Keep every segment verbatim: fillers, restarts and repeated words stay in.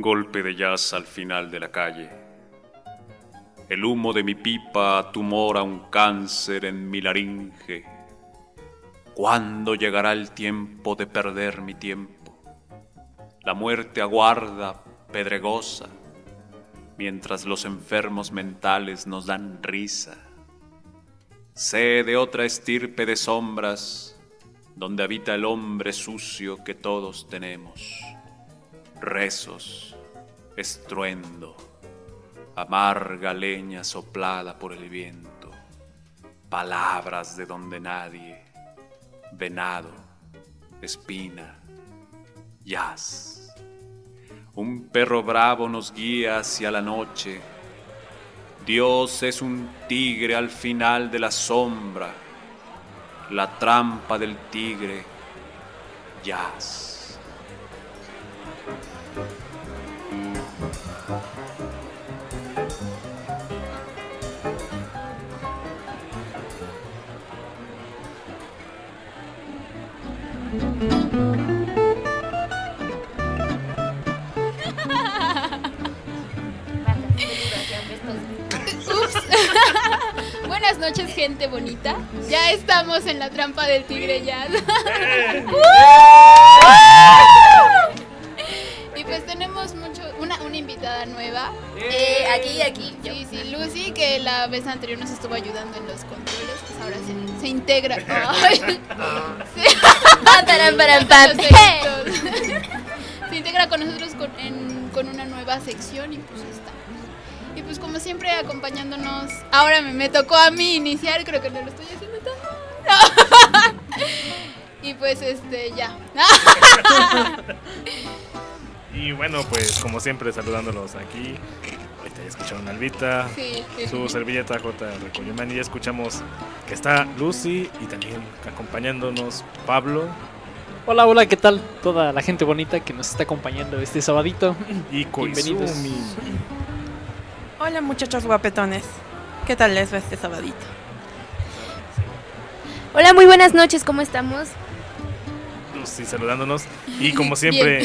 Un golpe de jazz al final de la calle. El humo de mi pipa tumora un cáncer en mi laringe. ¿Cuándo llegará el tiempo de perder mi tiempo? La muerte aguarda, pedregosa, mientras los enfermos mentales nos dan risa. Sé de otra estirpe de sombras, donde habita el hombre sucio que todos tenemos. Rezos, estruendo, amarga leña soplada por el viento, palabras de donde nadie, venado, espina, jazz. Un perro bravo nos guía hacia la noche. Dios es un tigre al final de la sombra, la trampa del tigre, jazz. Buenas noches, gente bonita. Ya estamos en la trampa del tigre jazz. Y pues tenemos mucho una, una invitada nueva. Eh, aquí, aquí. Yo. Sí, sí, Lucy, que la vez anterior nos estuvo ayudando en los controles, pues ahora se, se integra. Ay. Sí. Param, param, pam. Se integra con nosotros con, en, con una nueva sección y pues está. Y pues como siempre acompañándonos. Ahora me, me tocó a mí iniciar, creo que no lo estoy haciendo tan mal. No. Y pues este, ya. Y bueno, pues como siempre saludándolos aquí. Ahorita ya escucharon a Albita, sí, sí, su sí. servilleta J. Recoyumán, y ya escuchamos que está Lucy y también acompañándonos Pablo. Hola, hola, ¿qué tal? Toda la gente bonita que nos está acompañando este sabadito. Y Bienvenidos. Koizumi. Hola muchachos guapetones, ¿qué tal les va este sabadito? Hola, muy buenas noches, ¿cómo estamos? Lucy saludándonos y como siempre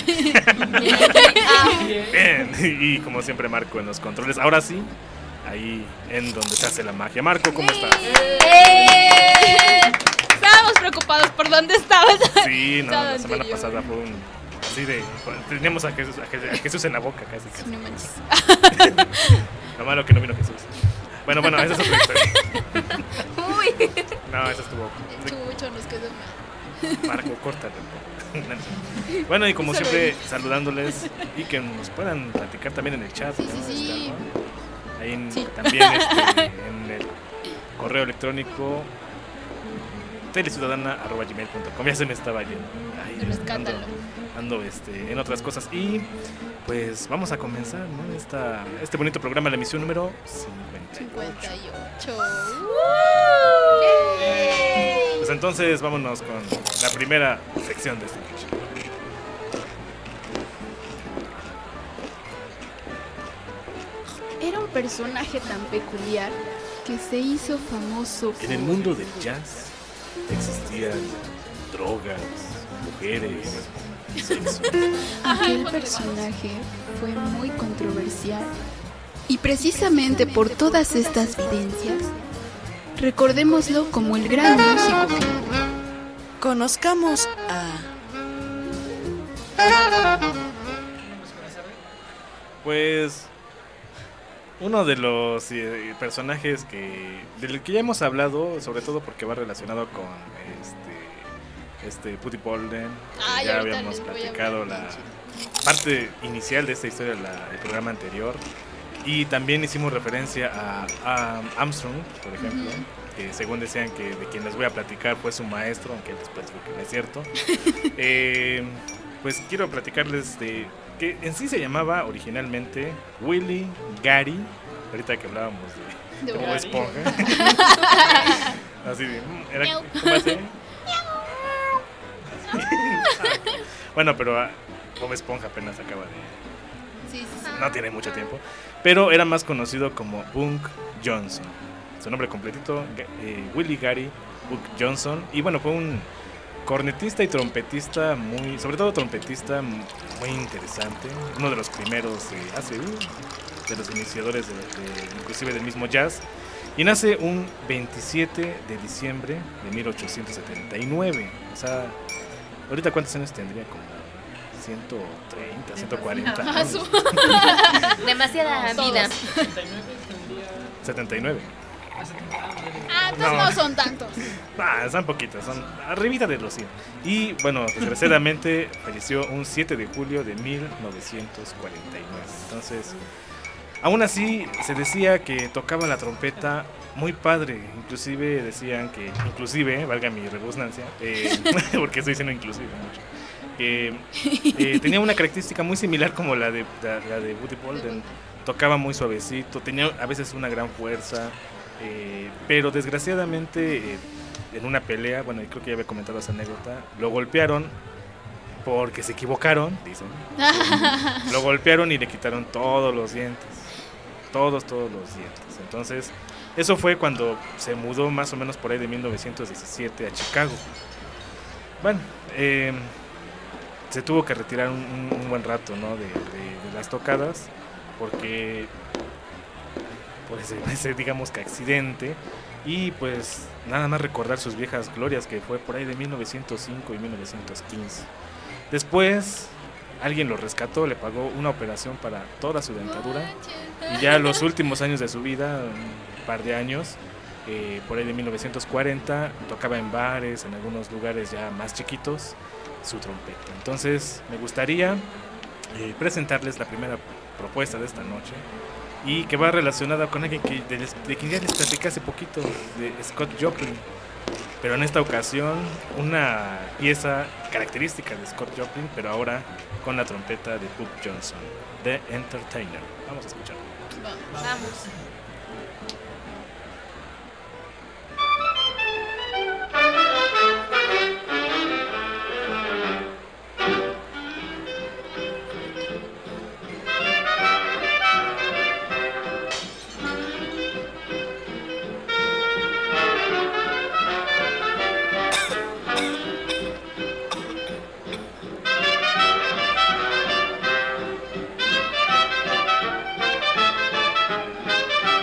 Bien. Y como siempre Marco en los controles. Ahora sí, ahí en donde se hace la magia. Marco, ¿cómo estás? ¡Eh! Estábamos preocupados por dónde estabas. Sí, no, la semana anterior. pasada fue un así de teníamos a Jesús, a Jesús, a Jesús en la boca casi, casi. No manches. Lo malo que no vino Jesús. Bueno, bueno, esa es otra historia. Uy. No, esa estuvo. El chucho nos quedó mal. Marco, córtale. Bueno, y como Solo siempre, él. saludándoles y que nos puedan platicar también en el chat. Sí, ¿no? sí, sí. Está, ¿no? Ahí en, Sí. también este, en el correo electrónico teleciudadana arroba gmail punto com. Ya se me estaba yendo. Ahí ando, Rescátalo. ando este, en otras cosas. Y pues vamos a comenzar, ¿no? Esta, este bonito programa, la emisión número cincuenta y ocho. cincuenta y ocho. Pues entonces vámonos con la primera sección de esta noche. Era un personaje tan peculiar que se hizo famoso En el por- mundo del jazz existían drogas, mujeres, sexo. Aquel personaje fue muy controversial y precisamente por todas estas vivencias, recordémoslo como el gran músico que fue. Conozcamos a... Pues uno de los eh, personajes que del que ya hemos hablado, sobre todo porque va relacionado con este este Putty Polden. Ay, Ya ahorita habíamos les voy a platicado hablar la bien parte inicial de esta historia la- el programa anterior, y también hicimos referencia a, a Armstrong, por ejemplo, Ujú. que según decían que de quien les voy a platicar fue su maestro, aunque después dijo que no es cierto. Eh, pues quiero platicarles de que en sí se llamaba originalmente Willie Gary, ahorita que hablábamos de, De de Bob Gary. Esponja. Así de, mm, era, Miau. ¿cómo hace? Bueno, pero ah, Bob Esponja apenas acaba de... Sí, sí, sí. No tiene mucho tiempo, pero era más conocido como Bunk Johnson. Su nombre completito, Ga- eh, Willie Gary Bunk Johnson. Y bueno, fue un cornetista y trompetista muy, sobre todo trompetista muy interesante, uno de los primeros eh, hace uh, de los iniciadores de, de, inclusive del mismo jazz, y nace un veintisiete de diciembre de mil ochocientos setenta y nueve. O sea, ahorita cuántos años tendría, como ciento treinta, ciento cuarenta años. Demasiada Todos. vida. setenta y nueve. Ah, entonces No. no, son tantos. Ah, son poquitos, son arribita de los cien. Y bueno, desgraciadamente falleció un siete de julio de mil novecientos cuarenta y nueve. Entonces, aún así se decía que tocaba la trompeta muy padre. Inclusive decían que, inclusive, valga mi redundancia, eh, porque estoy diciendo inclusive mucho, que eh, tenía una característica muy similar como la de, la, la de Woody Bolden. Tocaba muy suavecito, tenía a veces una gran fuerza. Eh, pero desgraciadamente eh, en una pelea, bueno, y creo que ya había comentado esa anécdota, lo golpearon porque se equivocaron, dicen. Lo golpearon y le quitaron todos los dientes, todos, todos los dientes. Entonces, eso fue cuando se mudó más o menos por ahí de mil novecientos diecisiete a Chicago. Bueno, eh, se tuvo que retirar un, un, un buen rato, ¿no? de, de, de las tocadas, porque por ese, ese, digamos que accidente, y pues nada más recordar sus viejas glorias, que fue por ahí de mil novecientos cinco y mil novecientos quince. Después alguien lo rescató, le pagó una operación para toda su dentadura, y ya los últimos años de su vida, un par de años, eh, por ahí de mil novecientos cuarenta, tocaba en bares, en algunos lugares ya más chiquitos, su trompeta. Entonces me gustaría eh, presentarles la primera propuesta de esta noche, y que va relacionada con alguien que de, de quien ya les platicé hace poquito, de Scott Joplin, pero en esta ocasión una pieza característica de Scott Joplin, pero ahora con la trompeta de Bob Johnson, The Entertainer. Vamos a escucharlo. Vamos. Thank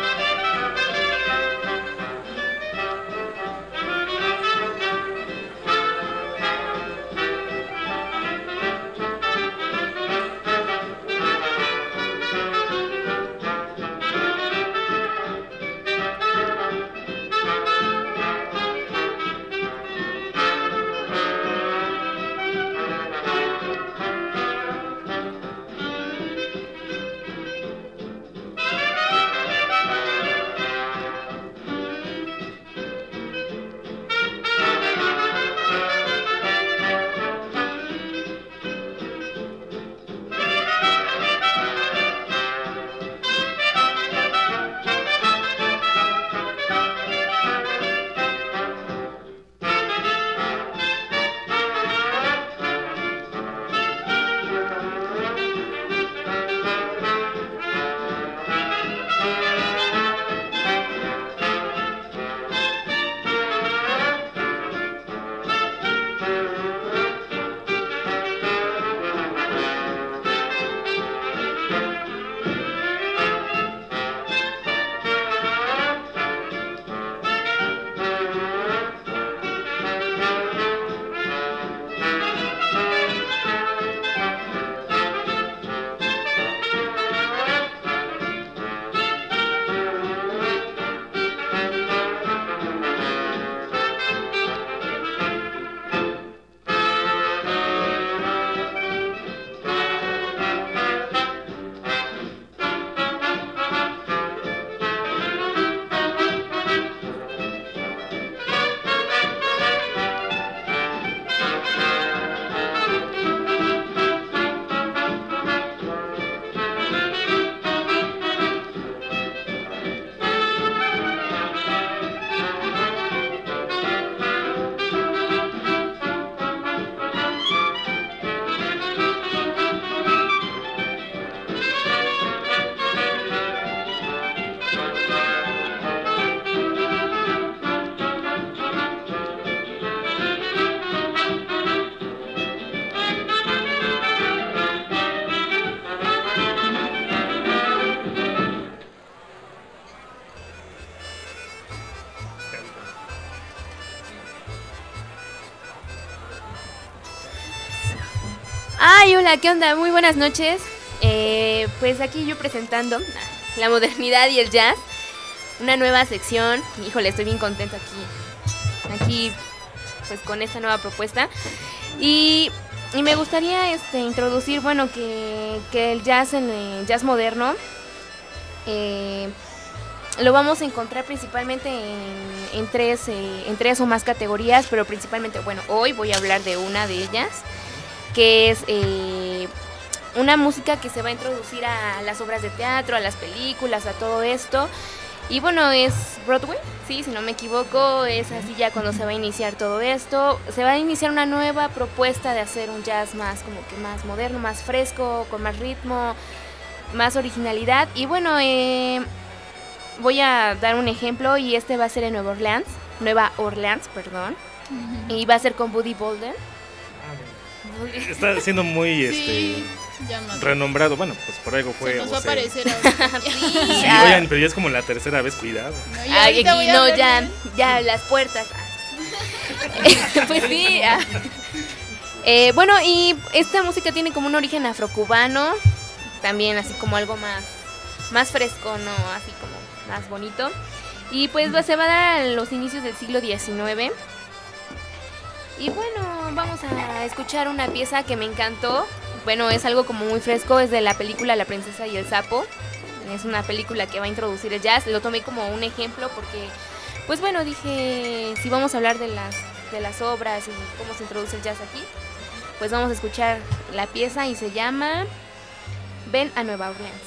Ay, hola, ¿qué onda? Muy buenas noches. Eh, pues aquí yo presentando la modernidad y el jazz, una nueva sección. Híjole, estoy bien contenta aquí, aquí pues con esta nueva propuesta. Y, y me gustaría este, introducir, bueno, que, que el jazz, en el jazz moderno, eh, lo vamos a encontrar principalmente en, en, tres, eh, en tres o más categorías, pero principalmente, bueno, hoy voy a hablar de una de ellas, que es eh, una música que se va a introducir a las obras de teatro, a las películas, a todo esto. Y bueno, es Broadway, sí, si no me equivoco, es así ya cuando se va a iniciar todo esto. Se va a iniciar una nueva propuesta de hacer un jazz más como que más moderno, más fresco, con más ritmo, más originalidad. Y bueno, eh, voy a dar un ejemplo y este va a ser en Nueva Orleans, Nueva Orleans, perdón. Uh-huh. Y va a ser con Buddy Bolden. Está siendo muy Sí, este renombrado, bueno, pues por algo fue. Se nos va a o sea, aparecer ahora. Sí, Sí, ah, oigan, pero ya es como la tercera vez, cuidado. No, y Ay, ahorita aquí voy a no, hablar ya, de- ya las puertas. Ah. Pues sí. ah. Eh, bueno, y esta música tiene como un origen afrocubano, también así como algo más, más fresco, ¿no? Así como más bonito. Y pues va- se va a dar a los inicios del siglo diecinueve. Y bueno, vamos a escuchar una pieza que me encantó. Bueno, es algo como muy fresco, es de la película La princesa y el sapo. Es una película que va a introducir el jazz. Lo tomé como un ejemplo porque, pues bueno, dije, si vamos a hablar de las, de las obras y cómo se introduce el jazz aquí, pues vamos a escuchar la pieza y se llama Ven a Nueva Orleans.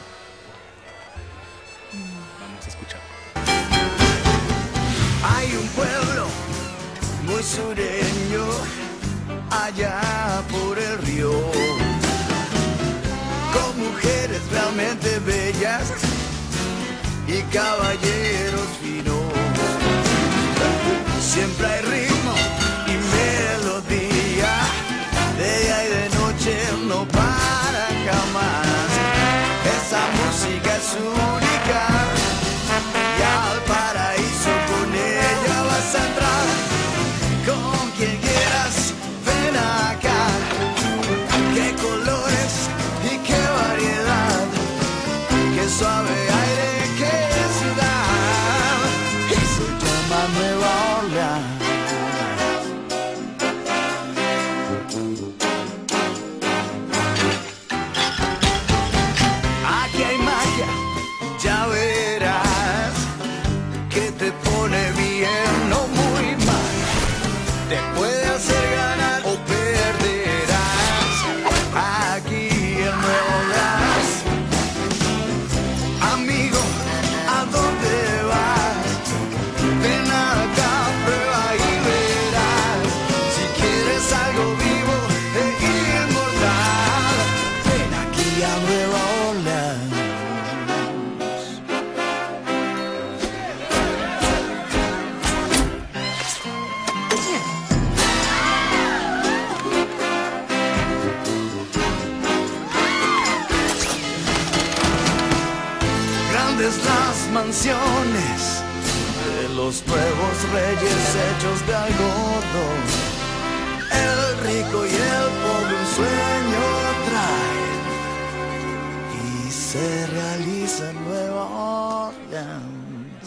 Vamos a escuchar. Hay un pueblo muy sureño allá por el río, con mujeres realmente bellas y caballeros finos. Siempre hay ritmo y melodía, de día y de noche no para jamás. Esa música es única y al paraíso con ella vas a entrar. Con quien quieras, ven acá. Qué colores y qué variedad, qué suave aire, qué ciudad. Y se llama Nueva Orleans. Aquí hay magia, ya verás, que te pone bien o muy mal. Te puede hacer ganar o perderás. Aquí en Nueva Orleans. Amigo, ¿a dónde vas? Ven acá, prueba y verás. Si quieres algo vivo e inmortal, ven aquí a Nueva Orleans. Grandes las mansiones de los nuevos reyes hechos de algodón. El rico y el pobre un sueño traen y se realiza en Nueva Orleans.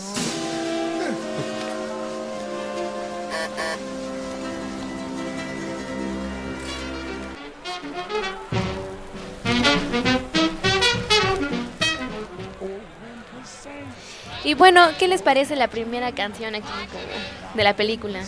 Y bueno, ¿qué les parece la primera canción aquí como de la película?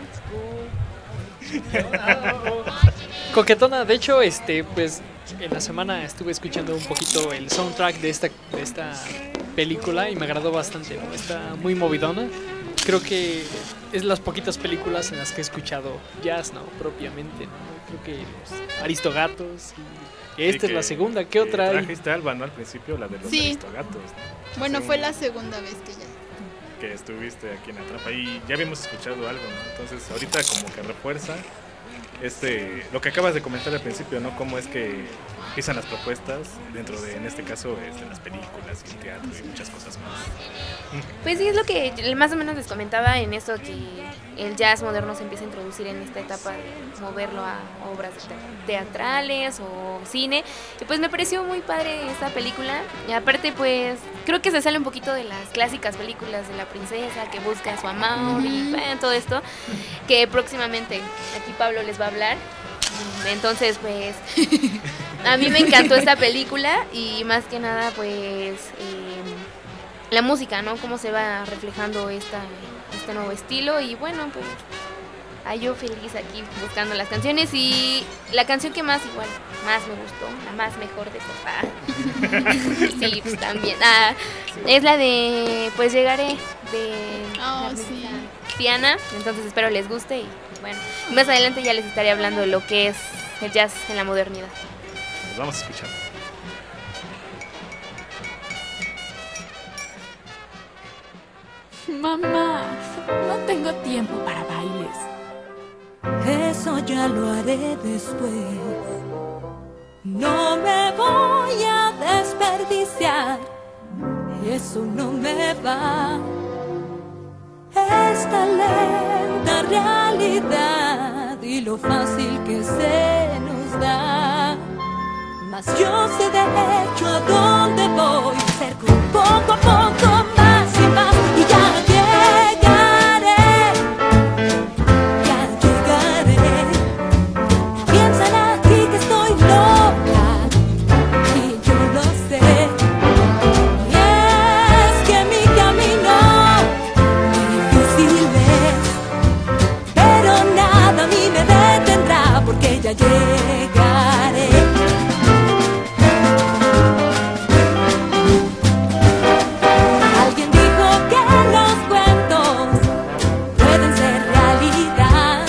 Coquetona, de hecho, este, pues en la semana estuve escuchando un poquito el soundtrack de esta, de esta película y me agradó bastante, ¿no? Está muy movidona. Creo que es las poquitas películas en las que he escuchado jazz, ¿no? Propiamente, ¿no? Creo que los Aristogatos y esta Sí, es la que- segunda. ¿Qué que otra hay? Trajiste a Alba, ¿no? Al principio, la de los Sí. Aristogatos, ¿no? Bueno, Sí. fue la segunda vez que ya. Que estuviste aquí en la trampa y ya habíamos escuchado algo, ¿no? Entonces ahorita como que refuerza este lo que acabas de comentar al principio, ¿no? Cómo es que empiezan las propuestas dentro de, en este caso, este, las películas y el teatro y muchas cosas más. Pues sí, es lo que más o menos les comentaba en eso, que el jazz moderno se empieza a introducir en esta etapa de moverlo a obras teatrales o cine. Y pues me pareció muy padre esta película. Y aparte, pues creo que se sale un poquito de las clásicas películas de la princesa que busca a su amor y eh, todo esto, que próximamente aquí Pablo les va a hablar. Entonces, pues a mí me encantó esta película y más que nada, pues eh, la música, ¿no? Cómo se va reflejando esta, este nuevo estilo y bueno, pues a yo feliz aquí buscando las canciones y la canción que más igual, más me gustó, la más mejor de todas. Sí, pues también. Ah, es la de Pues Llegaré de Oh, la sí. Tiana, entonces espero les guste y bueno, más adelante ya les estaré hablando de lo que es el jazz en la modernidad. Nos vamos a escuchar. Mamá, no tengo tiempo para bailes. Eso ya lo haré después. No me voy a desperdiciar. Eso no me va. Esta lenta realidad y lo fácil que se nos da. Mas yo sé de hecho a dónde voy. Cerco poco a poco más y más y ya llegaré. Ya llegaré. Piensan aquí que estoy loca y yo lo sé. Y es que mi camino difícil es, pero nada a mí me detendrá porque ya llegaré. Alguien dijo que los cuentos pueden ser realidad,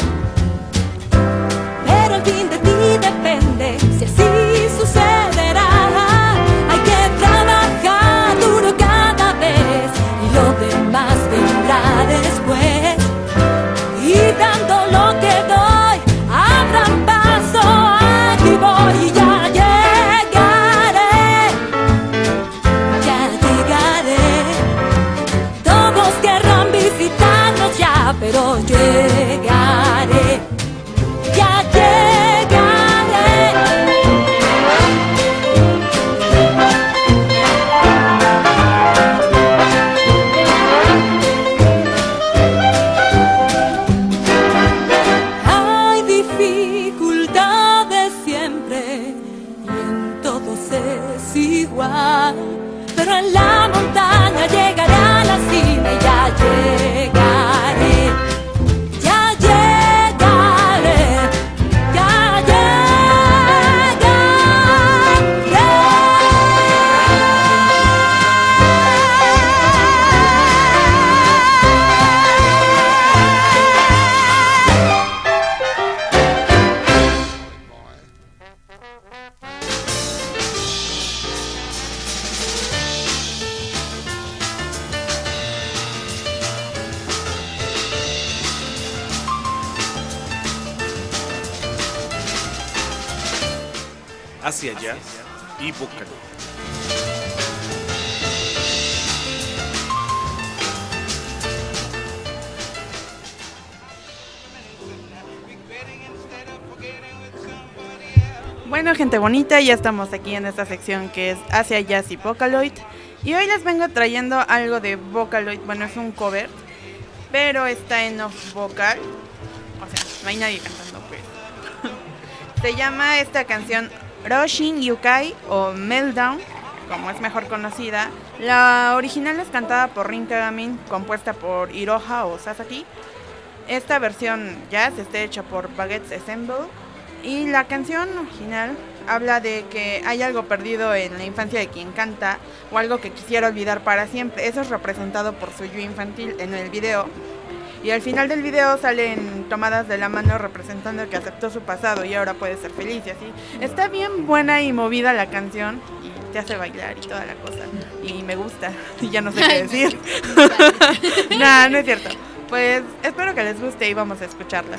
pero el fin de ti depende si así sucederá. Hay que trabajar duro cada vez y lo demás vendrá después. Y dando lo que doy, abran paso, aquí voy y ya llegaré. Ya llegaré. Todos querrán visitarnos ya, pero llegaré. Ya llegaré. Hay dificultades siempre y en todos es igual, pero en la montaña llegaré a la cima y ya llegaré. Ya llegaré. Ya Hacia Jazz y Vocaloid. Bueno, gente bonita, ya estamos aquí en esta sección que es Hacia Jazz y Vocaloid. Y hoy les vengo trayendo algo de Vocaloid. Bueno, es un cover, pero está en off vocal. O sea, no hay nadie cantando, pues. Se llama esta canción Roshin Yukai o Meltdown, como es mejor conocida. La original es cantada por Rin Kagamin, compuesta por Iroha o Sasaki. Esta versión jazz está hecha por Baguettes Ensemble. Y la canción original habla de que hay algo perdido en la infancia de quien canta o algo que quisiera olvidar para siempre. Eso es representado por su yo infantil en el video. Y al final del video salen tomadas de la mano representando que aceptó su pasado y ahora puede ser feliz y así. Está bien buena y movida la canción y te hace bailar y toda la cosa. Y me gusta y ya no sé qué decir. Nah, no es cierto. Pues espero que les guste y vamos a escucharla.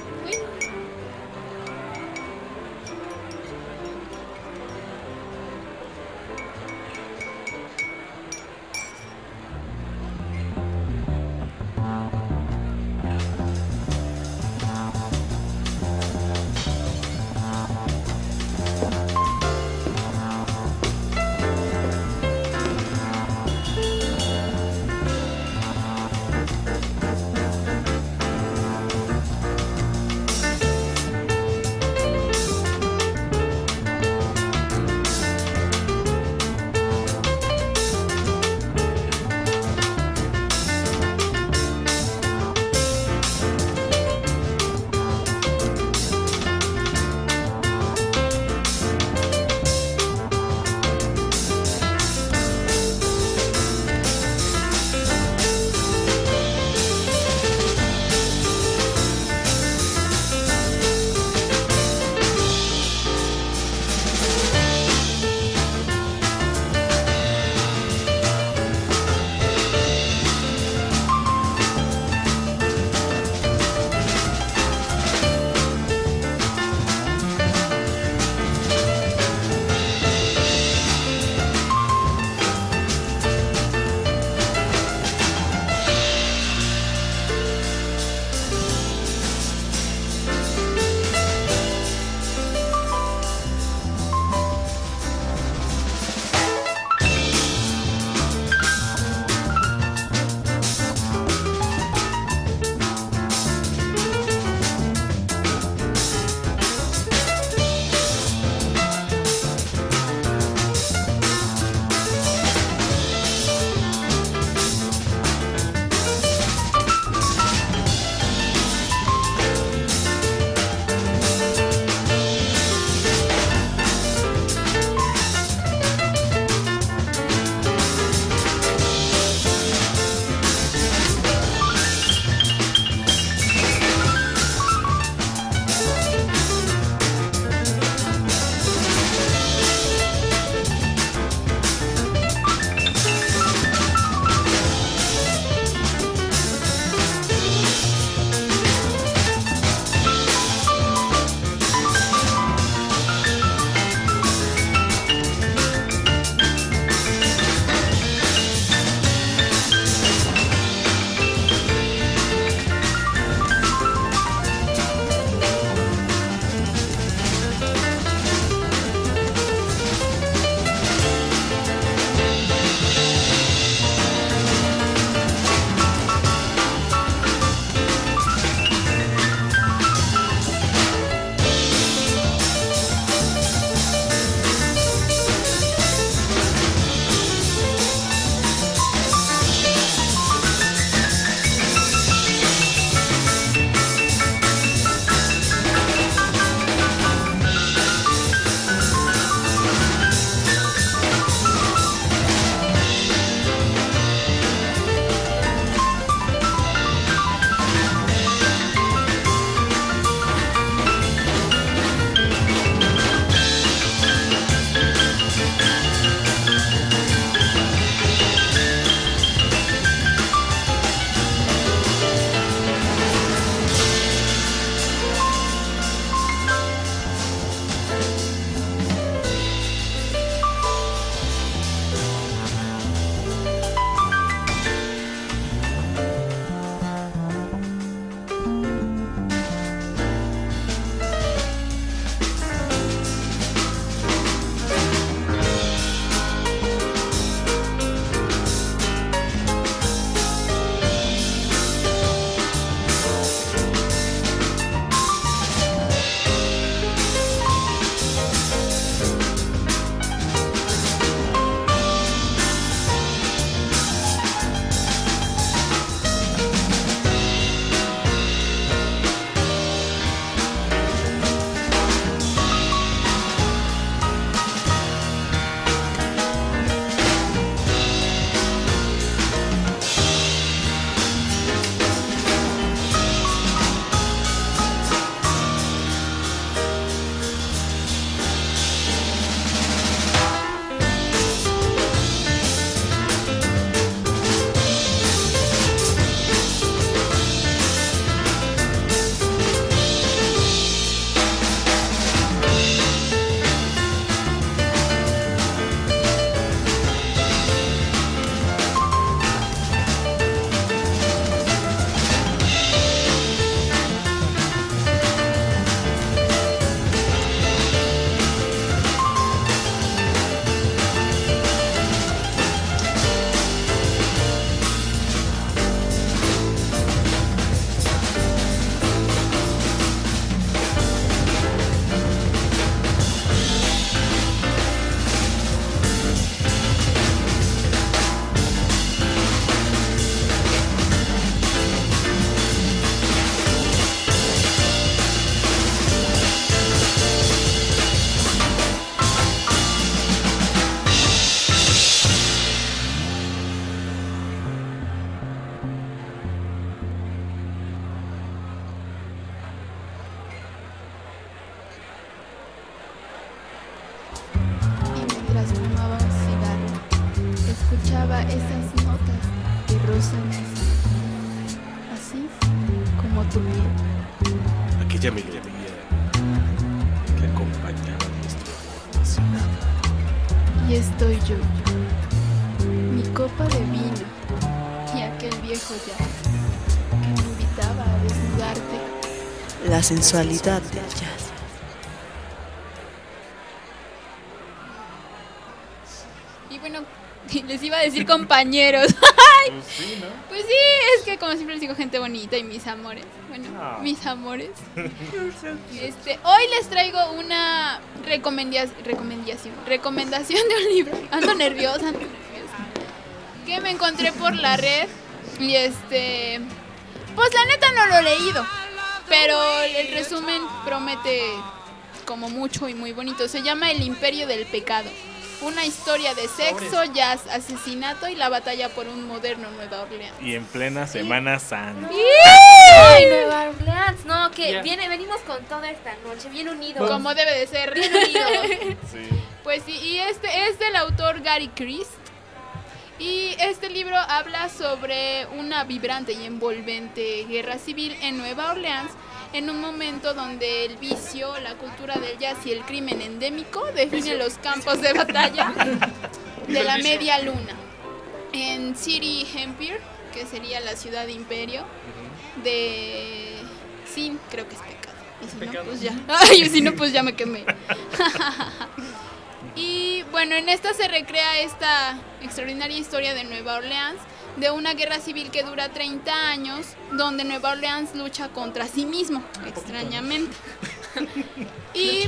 Buscaba esas notas de rosa así como tu piel. Aquella melodía que acompañaba nuestro amor apasionado. Y estoy yo, mi copa de vino y aquel viejo jazz que me invitaba a desnudarte. La sensualidad del jazz. Y bueno, les iba a decir compañeros. Pues sí, ¿no? Pues sí, es que como siempre les digo gente bonita y mis amores. Bueno, Ah. mis amores. Este, hoy les traigo una recomendia- recomendación, recomendación de un libro. Ando nerviosa, ando nerviosa. Que me encontré por la red y este, pues la neta no lo he leído, pero el resumen promete como mucho y muy bonito. Se llama El Imperio del Pecado. Una historia de sexo, jazz, asesinato y la batalla por un moderno Nueva Orleans. Y en plena Semana Santa. Ay, Nueva Orleans. No, que Ya. viene, venimos con toda esta noche, bien unidos. Como debe de ser. Bien unidos. Sí. Pues sí, y este es del autor Gary Christ. Y este libro habla sobre una vibrante y envolvente guerra civil en Nueva Orleans, en un momento donde el vicio, la cultura del jazz y el crimen endémico definen los campos de batalla de la media luna. En City Empire, que sería la ciudad imperio, de Sin, creo que es pecado. Y si no, Pecado. pues ya. Ay, si no, pues ya me quemé. Y bueno, en esta se recrea esta extraordinaria historia de Nueva Orleans, de una guerra civil que dura treinta años, donde Nueva Orleans lucha contra sí mismo, extrañamente. Y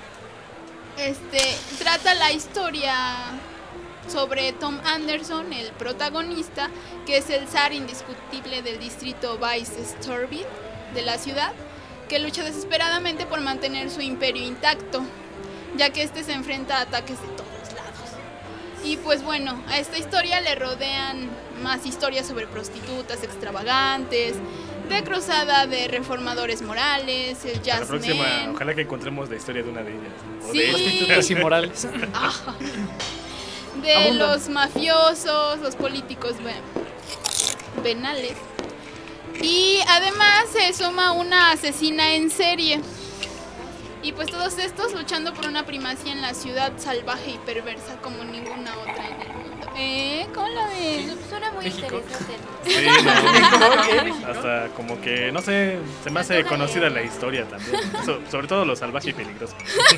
este trata la historia sobre Tom Anderson, el protagonista, que es el zar indiscutible del distrito Vice Storyville de la ciudad, que lucha desesperadamente por mantener su imperio intacto, ya que este se enfrenta a ataques de todos lados. Y pues bueno, a esta historia le rodean más historias sobre prostitutas extravagantes, de cruzada de reformadores morales, el A la jazz próxima, man. ojalá que encontremos la historia de una de ellas. O Sí. de Prostitutas y morales. Ajá. De Abundan. los mafiosos, los políticos bueno, penales. Y además se suma una asesina en serie. Y pues todos estos luchando por una primacía en la ciudad salvaje y perversa como ninguna otra en el mundo. ¿Eh? ¿Cómo la ves? Suena muy México. interesante. Sí, no, hasta como que, no sé, se me hace conocida la historia también. So- sobre todo lo salvaje y peligroso.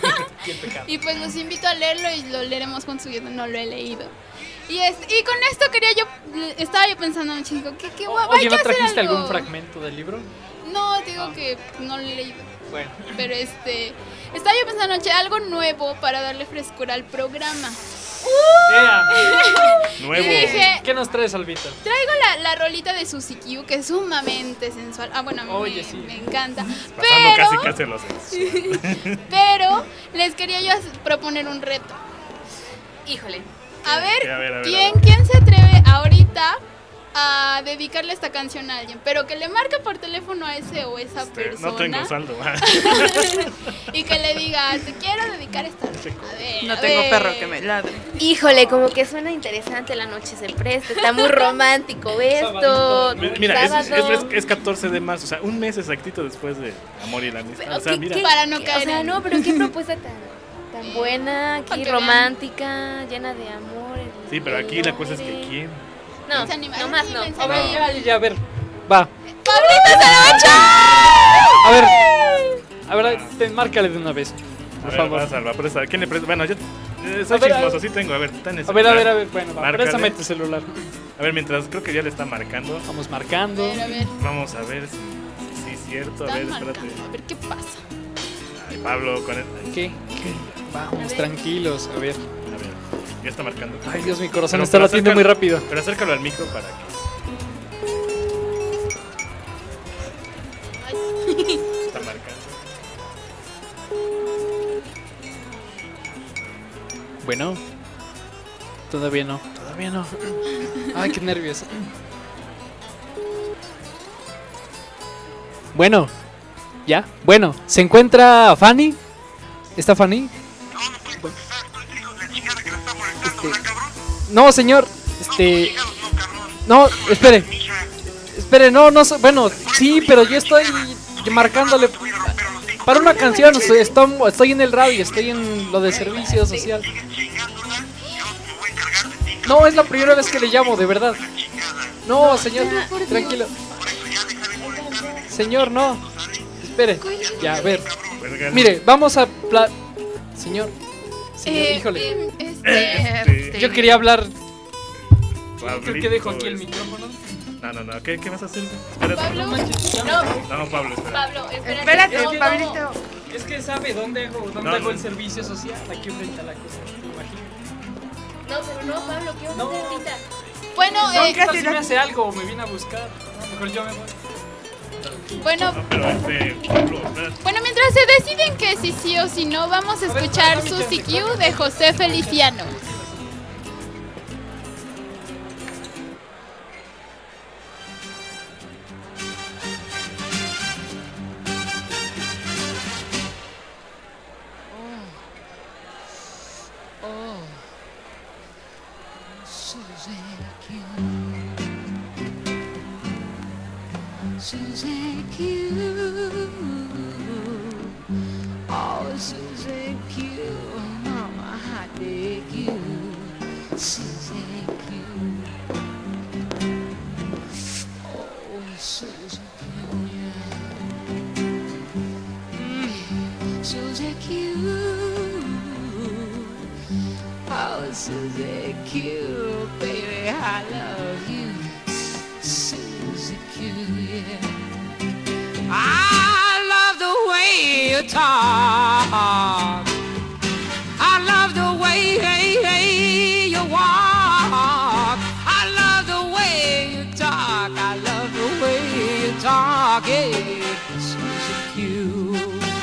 Y pues los invito a leerlo y lo leeremos juntos, yo no lo he leído. Y, es, y con esto quería yo, estaba yo pensando, chico, ¿qué, qué guay, Oye, hay ¿no que hacer trajiste algo. algún fragmento del libro? No, digo Ah. que no lo he leído. Bueno. Pero este, estaba yo pensando, che, algo nuevo para darle frescura al programa. Ea, Nuevo. Y dije, ¿qué nos traes, Albita? traigo la, la rolita de Suzy Q, que es sumamente sensual. Ah, bueno, a mí Oye, me, sí. me encanta. Pasando Pero, casi casi a los sexual. pero les quería yo hacer- proponer un reto. Híjole. A ver, Sí, a ver, a ver, ¿quién, a ver. ¿quién se atreve ahorita a dedicarle esta canción a alguien? Pero que le marque por teléfono a ese o esa Este, persona. no tengo saldo. Y que le diga, te quiero dedicar esta. A ver, No a tengo ver. perro que me ladre. Híjole, como que suena interesante, la noche se presta, está muy romántico esto. Mira, es, sábado. es, es- es catorce de marzo, o sea, un mes exactito después de Amor y la Amistad. Pero O sea, ¿qué- mira. qué- Para no qué- caer O sea, en- no, pero qué propuesta tan, tan buena, Pa' aquí que romántica, llena de amor. el- Sí, pero el aquí la cosa es que aire. quién. No, Se anima- no más no. anímense, A ver, Sí. ya, ya, a ver. Va. ¡Pablito Salamancha! A ver. A ver, te, márcale de una vez. A Por ver, favor. va, Salva, presta. ¿Quién le presta? Bueno, yo eh, soy A ver, a chismoso, ver. sí tengo. A ver, ten el A ver, a celular. ver, a ver. Bueno, va, Márcale. préstame tu celular. A ver, mientras creo que ya le está marcando. Vamos A marcando. ver, a ver. Vamos a ver si si es cierto. A ver, Están espérate. marcando. A ver qué pasa. Ay, Pablo, con el. ¿Qué? Vamos, tranquilos. A ver. A ver, ya está marcando. Ay, Dios, mi corazón Pero- está pero latiendo acércalo- muy rápido. Pero acércalo al micro para que. Está marcando. Bueno. Todavía no. Todavía no. Ay, qué nervios. Bueno. ¿Ya? Bueno. ¿Se encuentra Fanny? ¿Está Fanny? Este, no, señor. Este, Este. No, espere. Espere, no, no sé. Bueno, sí, pero yo estoy marcándole. Para una canción, estoy, estoy en el radio, estoy en lo de servicio social. No, es la primera vez que le llamo, de verdad. No, señor, tranquilo. Señor, no. Espere. Ya, a ver. Mire, vamos a... Pla señor. Señor, Eh, híjole. Este, Yo quería hablar... Pablito, Creo que dejo aquí el este- micrófono. No, no, no. ¿Qué, qué vas a hacer? Espérate. Pablo, No manches, no, No, Pablo, espera. Pablo, espérate. Espérate, no, no. Pablito. Es que sabe dónde hago, dónde No, hago no. el servicio social. Aquí frente a la cosa, me imagino. No, pero no, Pablo, ¿qué vas a No. hacer ahorita? Bueno, No, eh, ¿qué tal si me hace algo o me viene a buscar? No, mejor yo me voy. bueno, No, pero este. Pablo, espérate. bueno, mientras se deciden que si sí o si no, vamos a A ver, escuchar dame Suzy chance, Q de José Feliciano. Susie Q, oh Susie Q, mama, how dare you, Susie Q, oh Susie Q, yeah. Mm, Susie Q, oh Susie Q, baby, I love you. Susie Q, yeah. I love the way you talk. I love the way hey, hey, you walk. I love the way you talk. I love the way you talk. Yeah. Susie Q.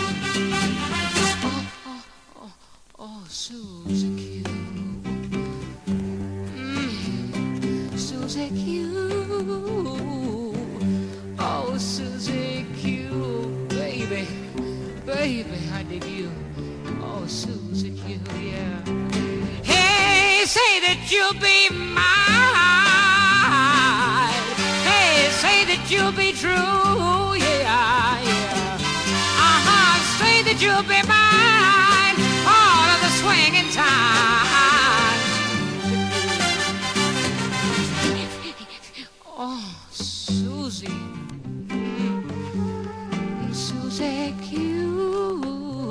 Oh, oh, oh, oh, Susie Q. Mm, Susie Q. Oh, Susie Q, baby, baby, I dig you. Oh, Susie Q, yeah. Hey, say that you'll be mine. Hey, say that you'll be true, yeah, yeah. Uh-huh, say that you'll be mine all of the swinging time. Oh, Susie, Susie Q,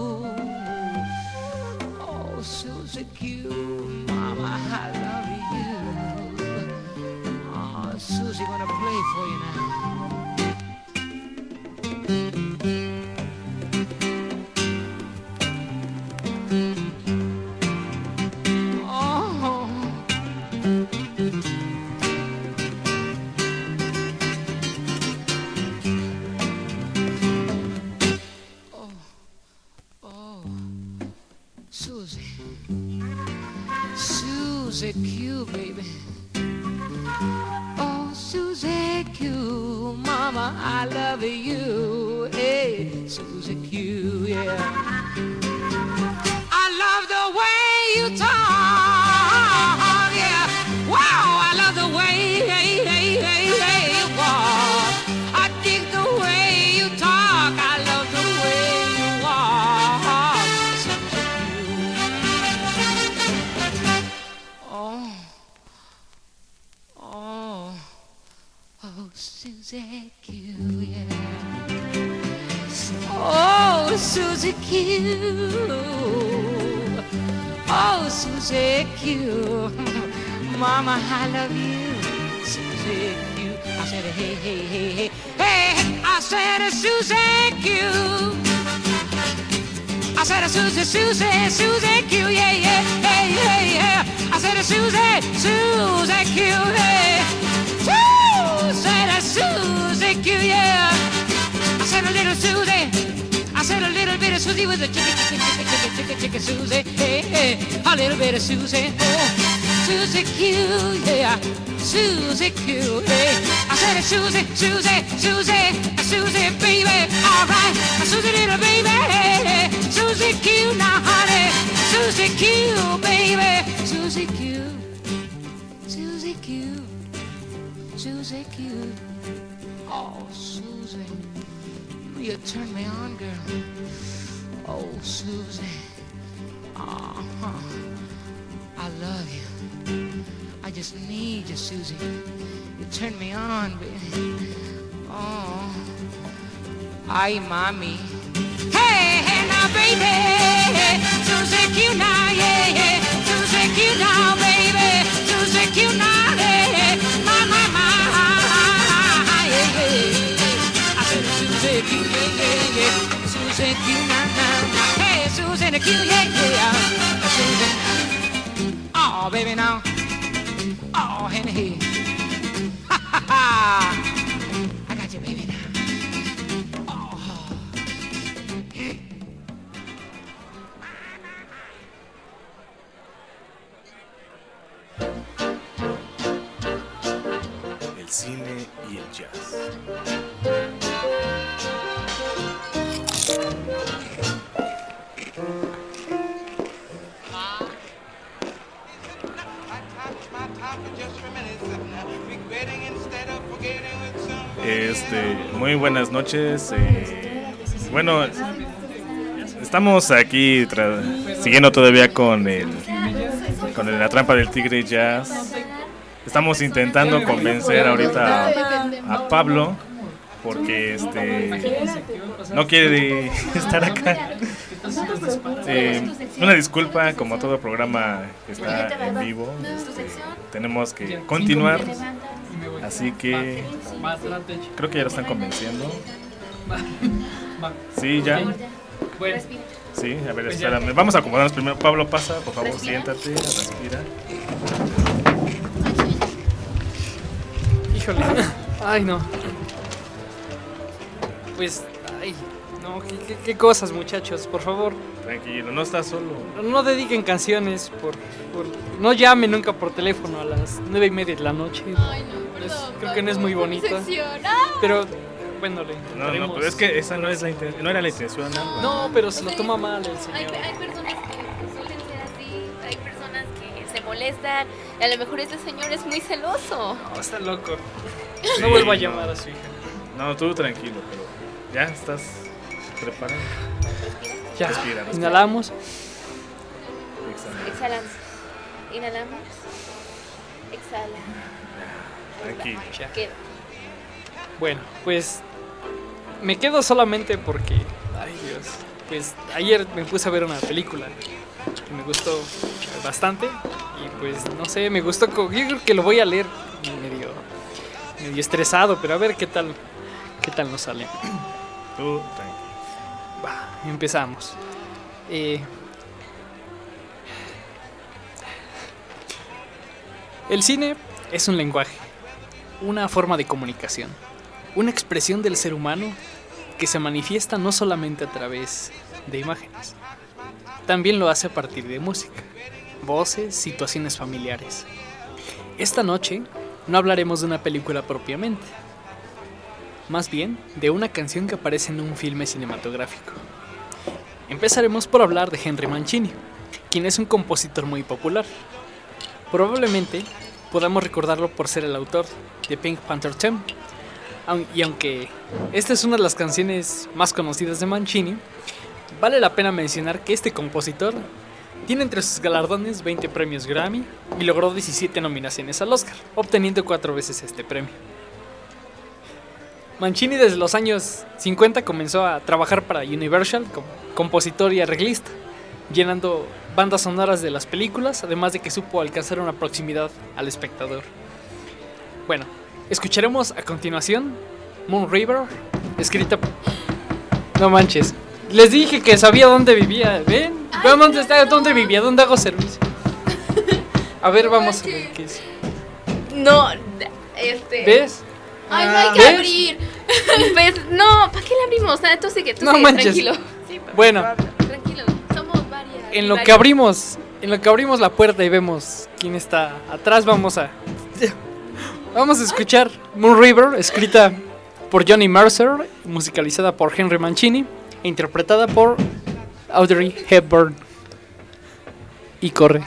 oh Susie Q, mama, I love you. Oh, Susie, gonna play for you now. Oh. Oh, Susie, Susie Q, baby. Oh, Susie Q, mama, I love you. Hey, Susie Q, yeah. I love the way you talk, yeah. Wow, I love the way, hey, hey, hey, hey, you walk. I dig the way you talk. I love the way you walk. Oh, oh, oh, Susie Q, yeah. Oh, Susie Q. Oh, Susie Q. Mama, I love you. Susie Q. I said, hey, hey, hey, hey. Hey, I said, Susie Q. I said, Susie, Susie, Susie Q. Yeah, yeah, hey, hey, yeah. I said, Susie, Susie Q. Hey. Woo! Said, Susie Q. Yeah. I said, a little Susie. I said a little bit of Susie was a chicken, chicken, chicken, chicken, chicken, chicken Susie. Hey, hey, a little bit of Susie. Oh, Susie Q, yeah, Susie Q. Hey, I said a Susie, Susie, Susie, Susie, baby. All right, Susie, little baby. Hey, hey, Susie Q, now honey, Susie Q, baby, Susie Q, Susie Q. Susie Q. Oh, Susie, you turn me on, girl. Oh, Susie, uh-huh. I love you. I just need you, Susie. You turn me on, baby. Oh, ay, mami. Hey, hey, now, baby. Susie Q now, yeah, yeah. Susie Q now, baby. Susie Q now, yeah, yeah. My, my, my, yeah, yeah. I said Susie Q, yeah, yeah, yeah. Susie Q now, now, now. Hey, Susie Q, yeah, yeah. Susie. Oh, baby, now. Oh, Henny, hey. Ha, ha, ha. I got you, baby, now. El cine y el jazz. Este, muy buenas noches. Eh, bueno, estamos aquí tra- siguiendo todavía con el con el, la trampa del tigre jazz. Estamos intentando convencer ahorita a, a Pablo porque este no quiere estar acá. Eh, una disculpa, como todo programa que está en vivo, este, tenemos que continuar. Así que creo que ya lo están convenciendo. Sí, ya. Sí, a ver, espérame. Vamos a acomodarnos primero. Pablo, pasa, por favor, siéntate, respira. Híjole. Ay, no. Pues, ay, no, qué, qué, qué cosas, muchachos, por favor. Tranquilo, no estás solo. No, no dediquen canciones, por, por, no llamen nunca por teléfono a las nueve y media de la noche. Ay, no, perdón. Es- creo que no es muy bonito. Sección. ¡Ah! Pero, bueno, le No, intentaremos. no, pero es que esa no es la inten- no era la intención. Alba. No, pero se lo toma mal el Hay, señor. hay personas que suelen ser así, hay personas que se molestan, y a lo mejor este señor es muy celoso. No, está loco. Sí, No vuelva a no. llamar a su hija. No, tú tranquilo, pero ya estás preparado. Ya, Respira, respira. inhalamos. Exhala. Exhalamos. Inhalamos. Exhala. Tranquilo. Ya. Queda. Bueno, pues me quedo solamente porque, ay Dios, pues ayer me puse a ver una película que me gustó bastante y pues no sé, me gustó, co- yo creo que lo voy a leer medio, medio estresado, pero a ver qué tal, qué tal nos sale. Tú tranquilo. Va, empezamos. Eh, el cine es un lenguaje, una forma de comunicación, una expresión del ser humano que se manifiesta no solamente a través de imágenes, también lo hace a partir de música, voces, situaciones familiares. Esta noche no hablaremos de una película propiamente, más bien de una canción que aparece en un filme cinematográfico. Empezaremos por hablar de Henry Mancini, quien es un compositor muy popular. Probablemente podamos recordarlo por ser el autor de Pink Panther Theme, Aun- y aunque esta es una de las canciones más conocidas de Mancini, vale la pena mencionar que este compositor tiene entre sus galardones veinte premios Grammy y logró diecisiete nominaciones al Oscar, obteniendo cuatro veces este premio. Mancini desde los años cincuenta comenzó a trabajar para Universal como compositor y arreglista, llenando bandas sonoras de las películas, además de que supo alcanzar una proximidad al espectador. Bueno, escucharemos a continuación Moon River, escrita... No manches, les dije que sabía dónde vivía, ¿ven? ¿Ven dónde está? ¿Dónde vivía? ¿Dónde hago servicio? A ver, vamos a ver qué es. No, este. ¿Ves? Ay, no hay que ¿Ves? abrir. Pues no, ¿para qué la abrimos? Ah, tú sigue, tú No sigue, manches. tranquilo. Bueno, Tranquilo, somos varias. en lo varias. que abrimos, en lo que abrimos la puerta y vemos quién está atrás, vamos a vamos a escuchar Moon River, escrita por Johnny Mercer, musicalizada por Henry Mancini e interpretada por Audrey Hepburn. Y corre.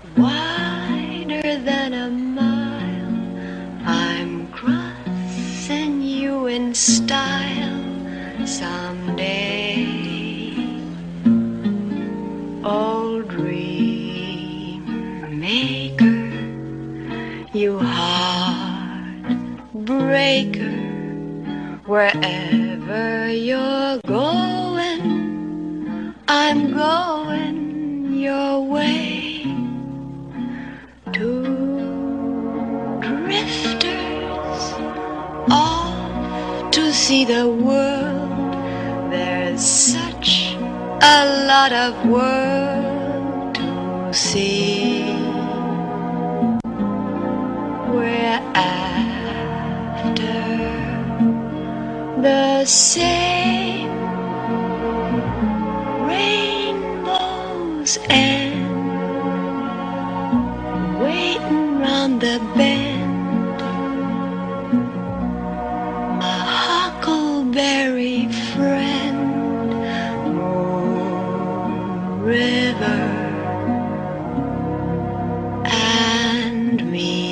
wider than a mile. I'm crossing you in style someday. Oh, dream maker, you heartbreaker, wherever you're going, I'm going your way. Two drifters off to see the world. There's such a lot of world to see. We're after the same rainbows and waiting round the bend. My huckleberry friend, Moon River and me.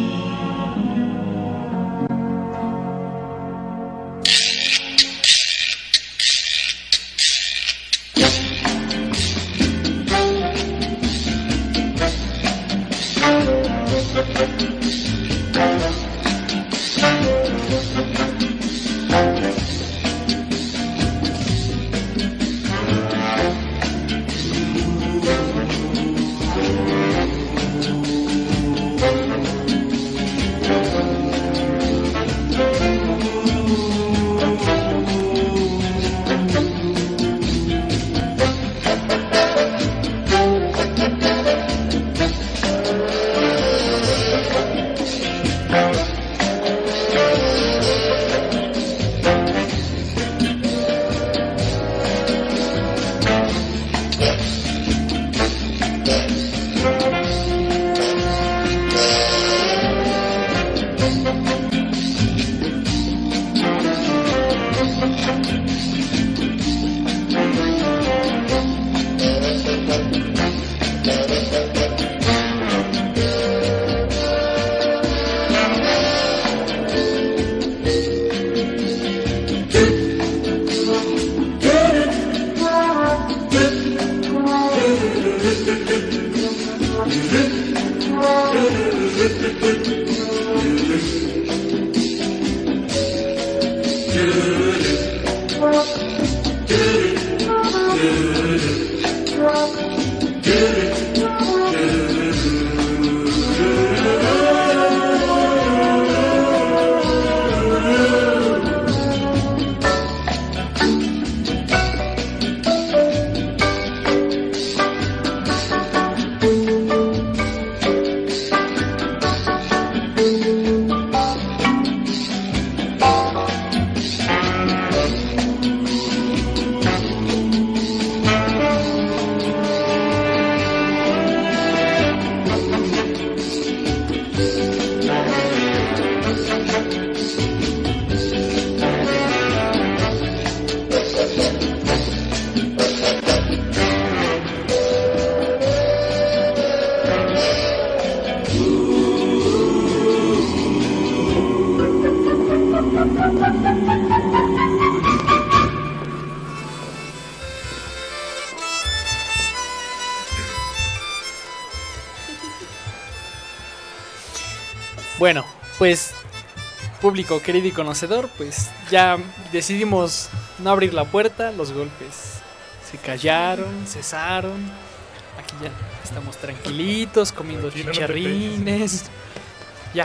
Bueno, pues público querido y conocedor, pues ya decidimos no abrir la puerta, los golpes se callaron, cesaron. Aquí ya estamos tranquilitos, comiendo chicharrines. Ya.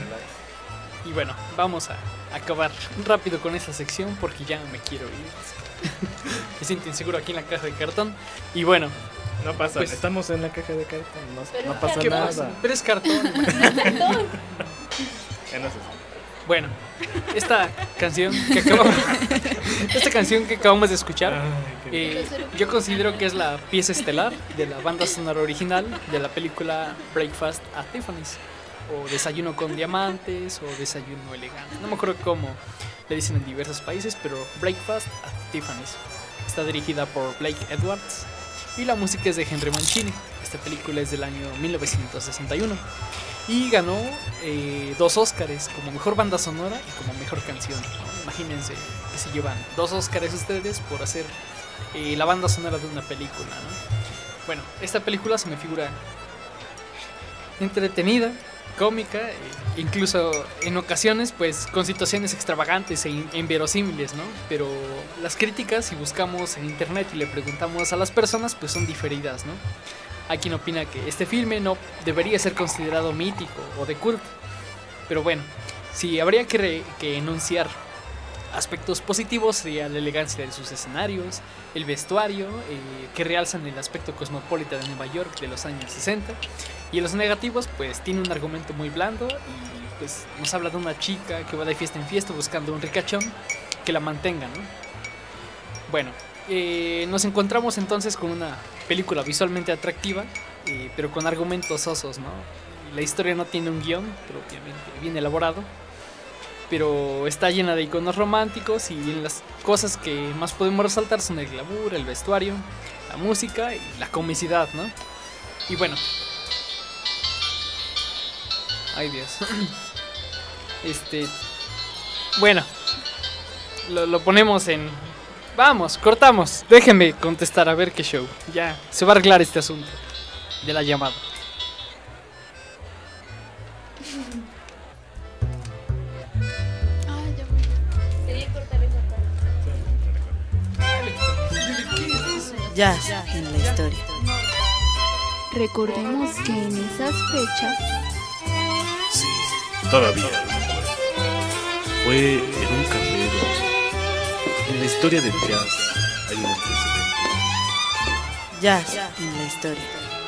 Y bueno, vamos a acabar rápido con esa sección porque ya me quiero ir. Me siento inseguro aquí en la caja de cartón. Y bueno, no pasa, pues, estamos en la caja de cartón, no, no pasa nada. Pasa? Pero es cartón. Bueno, esta canción que acabamos, esta canción que acabamos de escuchar, eh, yo considero que es la pieza estelar de la banda sonora original de la película Breakfast at Tiffany's, o Desayuno con Diamantes, o Desayuno Elegante. No me acuerdo cómo le dicen en diversos países, pero Breakfast at Tiffany's está dirigida por Blake Edwards y la música es de Henry Mancini. Esta película es del año mil novecientos sesenta y uno y ganó eh, dos Óscares, como mejor banda sonora y como mejor canción, ¿no? Imagínense que se llevan dos Óscares ustedes por hacer eh, la banda sonora de una película, ¿no? Bueno, esta película se me figura entretenida, cómica, eh, incluso en ocasiones pues con situaciones extravagantes e in- inverosímiles, ¿no? Pero las críticas, si buscamos en internet y le preguntamos a las personas, pues son diferidas, ¿no? Hay quien opina que este filme no debería ser considerado mítico o de culto, pero bueno, si habría que, re- que enunciar aspectos positivos sería la elegancia de sus escenarios, el vestuario, eh, que realzan el aspecto cosmopolita de Nueva York de los años sesenta. Y en los negativos, pues tiene un argumento muy blando y pues nos habla de una chica que va de fiesta en fiesta buscando un ricachón que la mantenga, ¿no? Bueno, eh, nos encontramos entonces con una película visualmente atractiva, eh, pero con argumentos sosos, ¿no? La historia no tiene un guión, propiamente bien elaborado, pero está llena de iconos románticos y las cosas que más podemos resaltar son el glamour, el vestuario, la música y la comicidad, ¿no? Y bueno, ay Dios, este, bueno, lo, lo ponemos en, vamos, cortamos, déjenme contestar a ver qué show, ya se va a arreglar este asunto de la llamada. Jazz en la historia. Recordemos que en esas fechas Sí, todavía lo recuerdo. Fue en un café donde en la historia del jazz hay un antecedente. Jazz en la historia.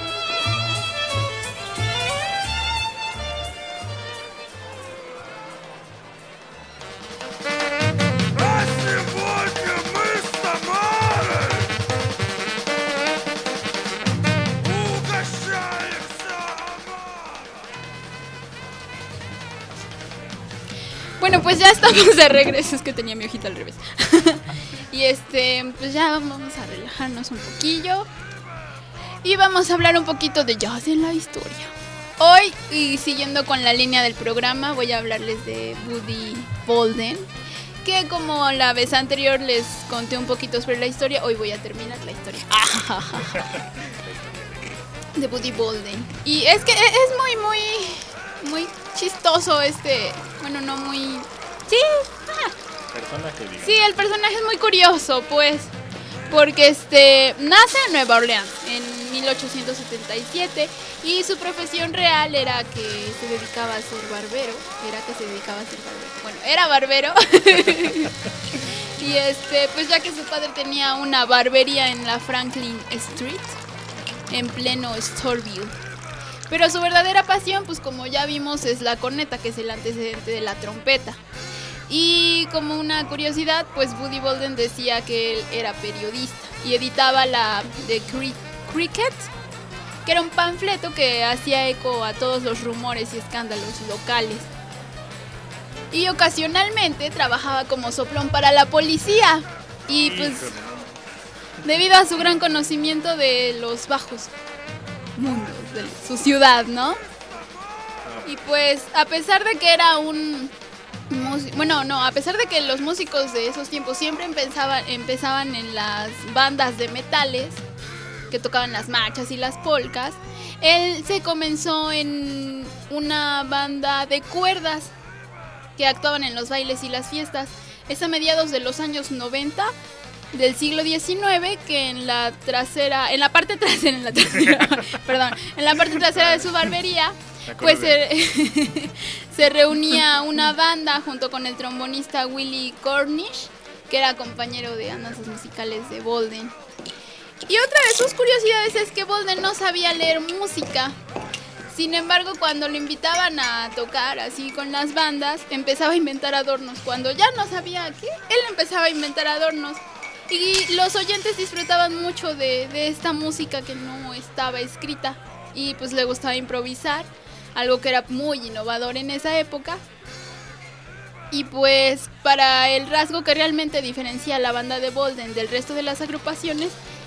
Bueno, pues ya estamos de regreso, es que tenía mi hojita al revés. Y este, pues ya vamos a relajarnos un poquillo y vamos a hablar un poquito de jazz en la historia. Hoy, y siguiendo con la línea del programa, voy a hablarles de Buddy Bolden, que como la vez anterior les conté un poquito sobre la historia, hoy voy a terminar la historia de Buddy Bolden. Y es que es muy, muy, muy chistoso este, bueno, no muy... Sí, ah. Personaje, digamos. Sí, el personaje es muy curioso, pues, porque este nace en Nueva Orleans en mil ochocientos setenta y siete y su profesión real era que se dedicaba a ser barbero, era que se dedicaba a ser barbero, bueno, era barbero. Y este, pues ya que su padre tenía una barbería en la Franklin Street, en pleno Storeville. Pero su verdadera pasión, pues como ya vimos, es la corneta, que es el antecedente de la trompeta. Y como una curiosidad, pues Buddy Bolden decía que él era periodista y editaba la The Cri- Cricket, que era un panfleto que hacía eco a todos los rumores y escándalos locales. Y ocasionalmente trabajaba como soplón para la policía. Y pues, debido a su gran conocimiento de los bajos mundos de su ciudad, ¿no? Y pues, a pesar de que era un... Bueno, no, a pesar de que los músicos de esos tiempos siempre empezaban, empezaban en las bandas de metales, que tocaban las marchas y las polcas, él se comenzó en una banda de cuerdas que actuaban en los bailes y las fiestas. Es a mediados de los años noventa del siglo diecinueve que en la trasera, en la parte trasera, en la trasera, perdón, en la parte trasera de su barbería, pues se, se reunía una banda junto con el trombonista Willie Cornish, que era compañero de andanzas musicales de Bolden. Y otra de sus curiosidades es que Bolden no sabía leer música. Sin embargo, cuando lo invitaban a tocar así con las bandas, empezaba a inventar adornos. Cuando ya no sabía qué, él empezaba a inventar adornos. Y los oyentes disfrutaban mucho de, de esta música que no estaba escrita. Y pues le gustaba improvisar, algo que era muy innovador en esa época. Y pues para el rasgo que realmente diferencia a la banda de Bolden del resto de las agrupaciones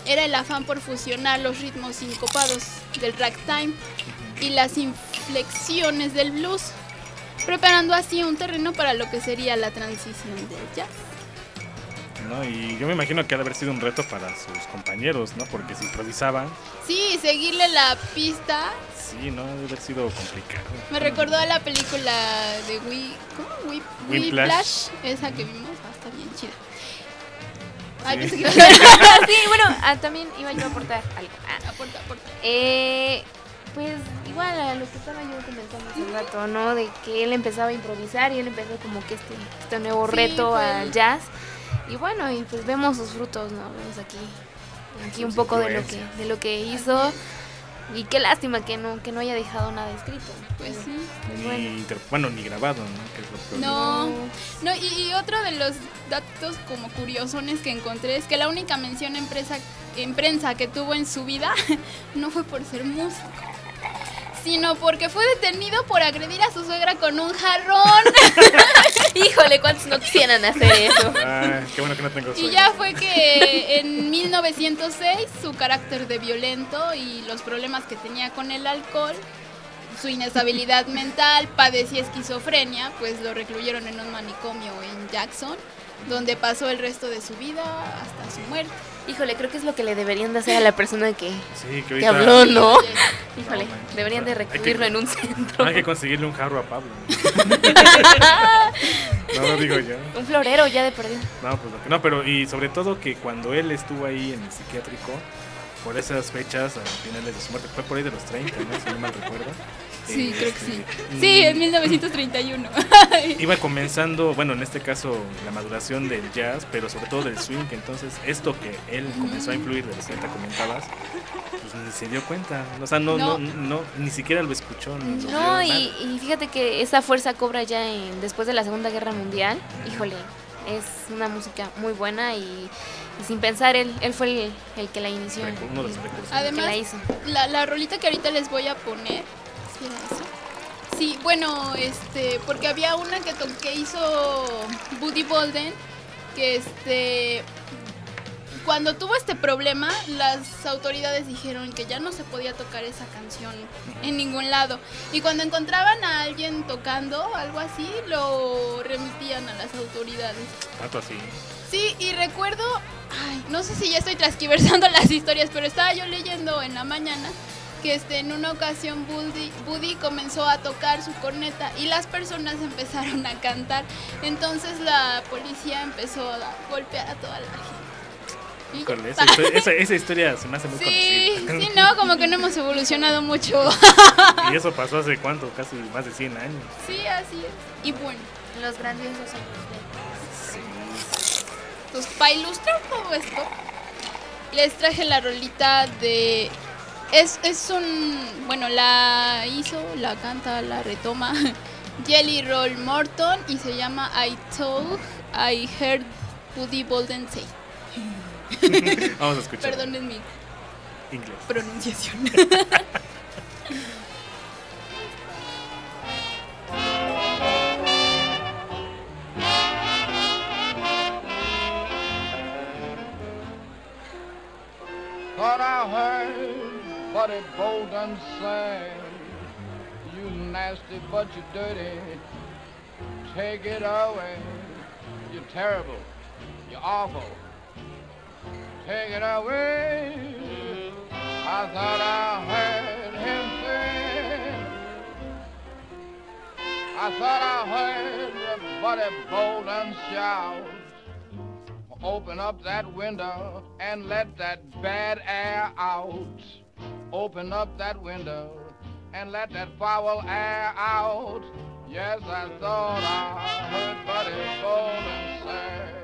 era el afán por fusionar los ritmos sincopados del ragtime y las inflexiones del blues, preparando así un terreno para lo que sería la transición del jazz. ¿No? Y yo me imagino que ha de haber sido un reto para sus compañeros, ¿no? Porque si improvisaban... Sí, seguirle la pista. Sí, ¿no? Debe haber sido complicado. Me recordó a la película de Wii... ¿Cómo? Wii, Whiplash. Esa que vimos. Ah, está bien chida. Ay, pensé que iba a Sí, bueno, ah, también iba yo a aportar algo. Ah. Aporta, aporta. Eh, pues igual a lo que estaba yo comentando hace un rato, ¿no? De que él empezaba a improvisar y él empezó como que este, este nuevo Sí, reto fue al el- jazz. Y bueno, y pues vemos sus frutos, ¿no? Vemos aquí, aquí un Sus poco de lo que, influencias. de lo que hizo. Y qué lástima que no, que no haya dejado nada escrito. Pues sí. Pues Ni bueno. inter- bueno, ni grabado, ¿no? Que es lo peor. No, no y, y otro de los datos como curiosones que encontré es que la única mención en prensa, en prensa que tuvo en su vida no fue por ser músico, sino porque fue detenido por agredir a su suegra con un jarrón. Híjole, ¿cuántos no quisieran hacer eso? Ay, qué bueno que no tengo Y sueño. ya fue que en mil novecientos seis su carácter de violento y los problemas que tenía con el alcohol, su inestabilidad mental, padecía esquizofrenia, pues lo recluyeron en un manicomio en Jackson, donde pasó el resto de su vida hasta su muerte. Híjole, creo que es lo que le deberían de hacer a la persona que, Sí, que que ahorita... habló, ¿no? Híjole, No, man. deberían de Hay que- recluirlo en un centro. Hay que conseguirle un jarro a Pablo. No lo digo yo. Un florero ya de perdido. No, pues lo que- no, pero y sobre todo que cuando él estuvo ahí en el psiquiátrico, por esas fechas, a finales de su muerte, fue por ahí de los treinta, ¿no? Si no mal recuerdo. Sí, Eh, creo que sí. este, Sí, mm, en mil novecientos treinta y uno. Iba comenzando, bueno, en este caso, la maduración del jazz, pero sobre todo del swing. Entonces, esto que él comenzó a influir, de lo que ahorita comentabas, pues ni se dio cuenta. O sea, no, no, No. no, ni siquiera lo escuchó. ni lo vio, No, nada. y, y fíjate que esa fuerza cobra ya en, después de la Segunda Guerra Mundial. Híjole, es una música muy buena y, y sin pensar, él, él fue el, el que la inició. Recu- uno de los precursores. el que Además, la hizo. la, la rolita que ahorita les voy a poner, ¿sí era eso? Sí, bueno, este, porque había una que, to- que hizo Buddy Bolden, que este, cuando tuvo este problema, las autoridades dijeron que ya no se podía tocar esa canción en ningún lado. Y cuando encontraban a alguien tocando algo así, lo remitían a las autoridades. Tanto así. Sí, y recuerdo, ay, no sé si ya estoy transquiversando las historias, pero estaba yo leyendo en la mañana que este, en una ocasión Buddy, Buddy comenzó a tocar su corneta y las personas empezaron a cantar. Entonces la policía empezó a golpear a toda la gente. Y- Híjole, esa, histo- esa, esa historia se me hace muy Sí, conocida. sí, no, como que no hemos evolucionado mucho. Y eso pasó hace cuánto, casi más de cien años. Sí, así es. Y bueno, Los grandiosos años entonces para ilustrar todo esto, les traje la rolita de... Es, es un... Bueno, la hizo, la canta, la retoma Jelly Roll Morton y se llama I Told I Heard Buddy Bolden Say. Vamos a escuchar. Perdonen mi Inglés. pronunciación. Thought I heard Buddy Bolden say, you nasty but you dirty, take it away. You're terrible, you're awful, take it away. I thought I heard him say, I thought I heard Buddy Bolden shout, open up that window and let that bad air out. Open up that window and let that foul air out. Yes, I thought I heard Buddy Bolden say.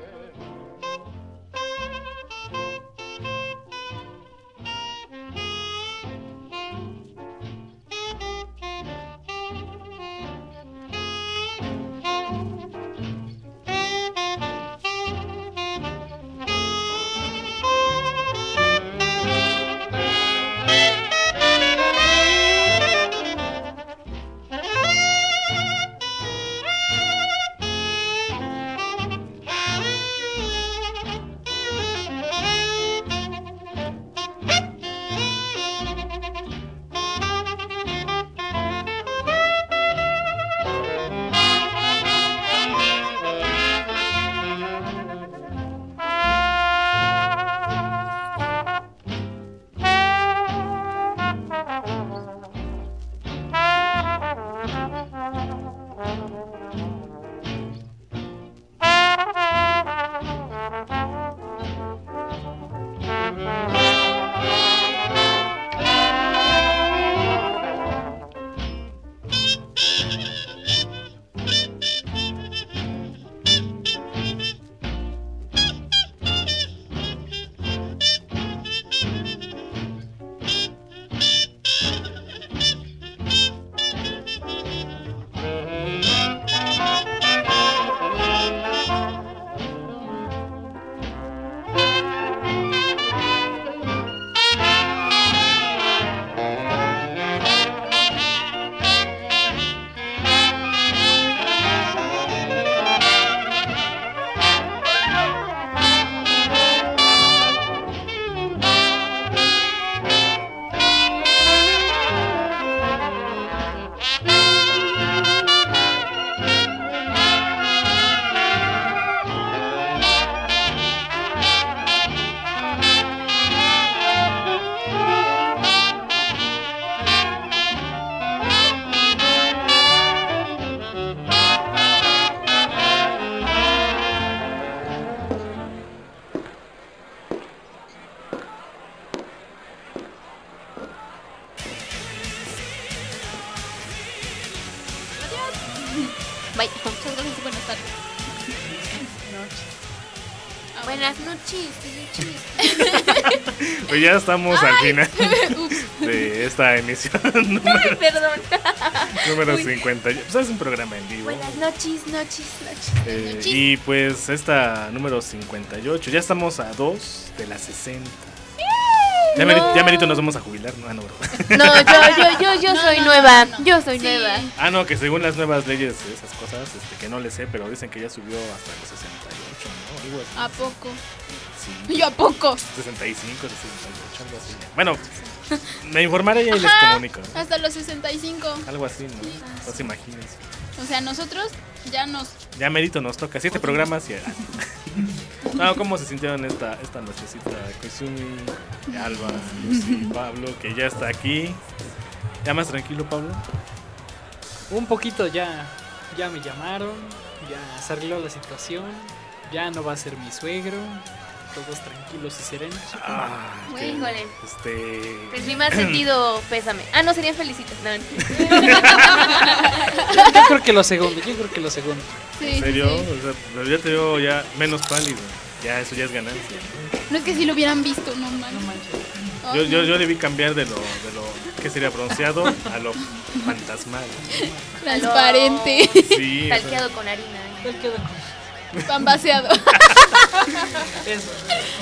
Bye. Muchas gracias, buenas tardes. Buenas noches. Pues ya estamos al Ay. final de esta emisión número, Perdón. número Uy. cincuenta. Pues es un programa en vivo. Buenas noches, noches, noches. Eh, noches. y pues esta número cincuenta y ocho. Ya estamos a dos de las sesenta. Ya, No. merito, ya merito nos vamos a jubilar. No, ah, no, bro. No, yo, yo, yo, yo No, soy no, nueva. no, no. Yo soy Sí. nueva. Ah, no, que según las nuevas leyes, esas cosas, este, que no le sé, pero dicen que ya subió hasta los sesenta y ocho, ¿no? Algo así. ¿A poco? Sí. ¿Yo a poco? sesenta y cinco, sesenta y ocho, algo así. Bueno, me informaré y ahí les Ajá, comunico. ¿no? hasta los sesenta y cinco. Algo así, ¿no? Pues imagínense. O sea, nosotros ya nos... Ya merito nos toca siete programas y... No, ¿cómo se sintieron esta, esta nochecita? Koizumi, Alba, Lucy, Pablo, que ya está aquí. ¿Ya más tranquilo, Pablo? Un poquito ya, ya me llamaron, ya se arregló la situación, ya no va a ser mi suegro, todos tranquilos y serenos. Ah, Muy que, híjole. este... Pues mi más sentido pésame. Ah, no, serían felicitas. No, Yo creo que lo segundo, yo creo que lo segundo. Sí, ¿En serio? sí. O sea, pero ya te veo ya menos pálido. Ya, eso ya es ganancia. No es que si lo hubieran visto, no manches. Ay, Yo, yo, no. yo debí cambiar de lo, de lo que sería bronceado a lo fantasmal. Transparente. Sí, o sea, Talqueado con harina. Talqueado con... Pan vaciado. Eso.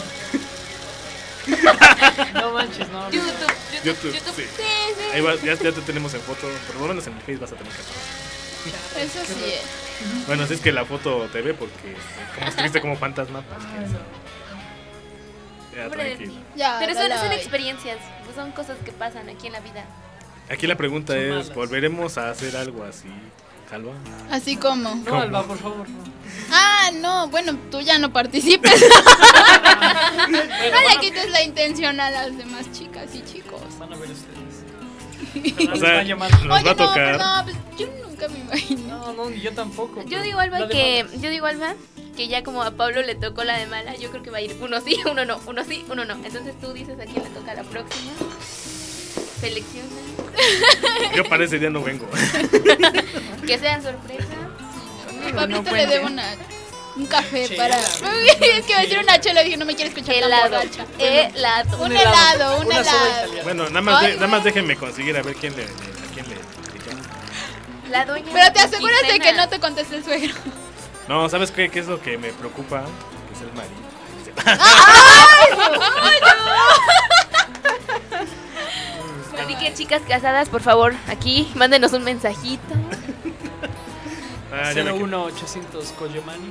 No manches, no. no. YouTube, YouTube, YouTube, sí. sí, sí. Ahí va, ya, ya te tenemos en foto, por lo menos en el Face vas a tener que aparecer. Eso sí es. Bueno, si es que la foto te ve porque como estuviste como fantasma, pues que- ya Pobre de tranquilo. ti. Ya, Pero son, dale. son experiencias, pues son cosas que pasan aquí en la vida. Aquí la pregunta Son es, malas. ¿volveremos a hacer algo así, Calva? Así como. No, Alba, por favor, no. Ah, no, bueno, tú ya no participes. No le quites la intención a las demás chicas y chicos. Van a ver ustedes. O Les sea, van llamando. nos va Oye, a no, tocar. pero no, pues yo nunca me imagino. No, no, yo tampoco. Yo pero digo, Alba, la de que, malas. yo digo, Alba, que ya como a Pablo le tocó la de mala, yo creo que va a ir uno sí, uno no, uno sí, uno no. Entonces tú dices a quién le toca la próxima. Selecciona. Yo para ese día no vengo. Que sea sorpresa. A Pablito le debo una, un café Chela, para. güey. Es que va a decir una chela y dije, no me quiere escuchar tan Helado. borracha. Helado. Un helado, un Una soda helado. italiana. Bueno, nada más, de- Ay, nada más no. déjenme conseguir a ver quién le, le- a quién le, le llama. La doña. Pero te aseguras de que Quincena. no te conteste el suegro. No, ¿sabes qué, qué es lo que me preocupa? Que es el marido. Así que chicas casadas, por favor, aquí, mándenos un mensajito. Ah, ya me cero quedé. uno ochocientos Koyomani.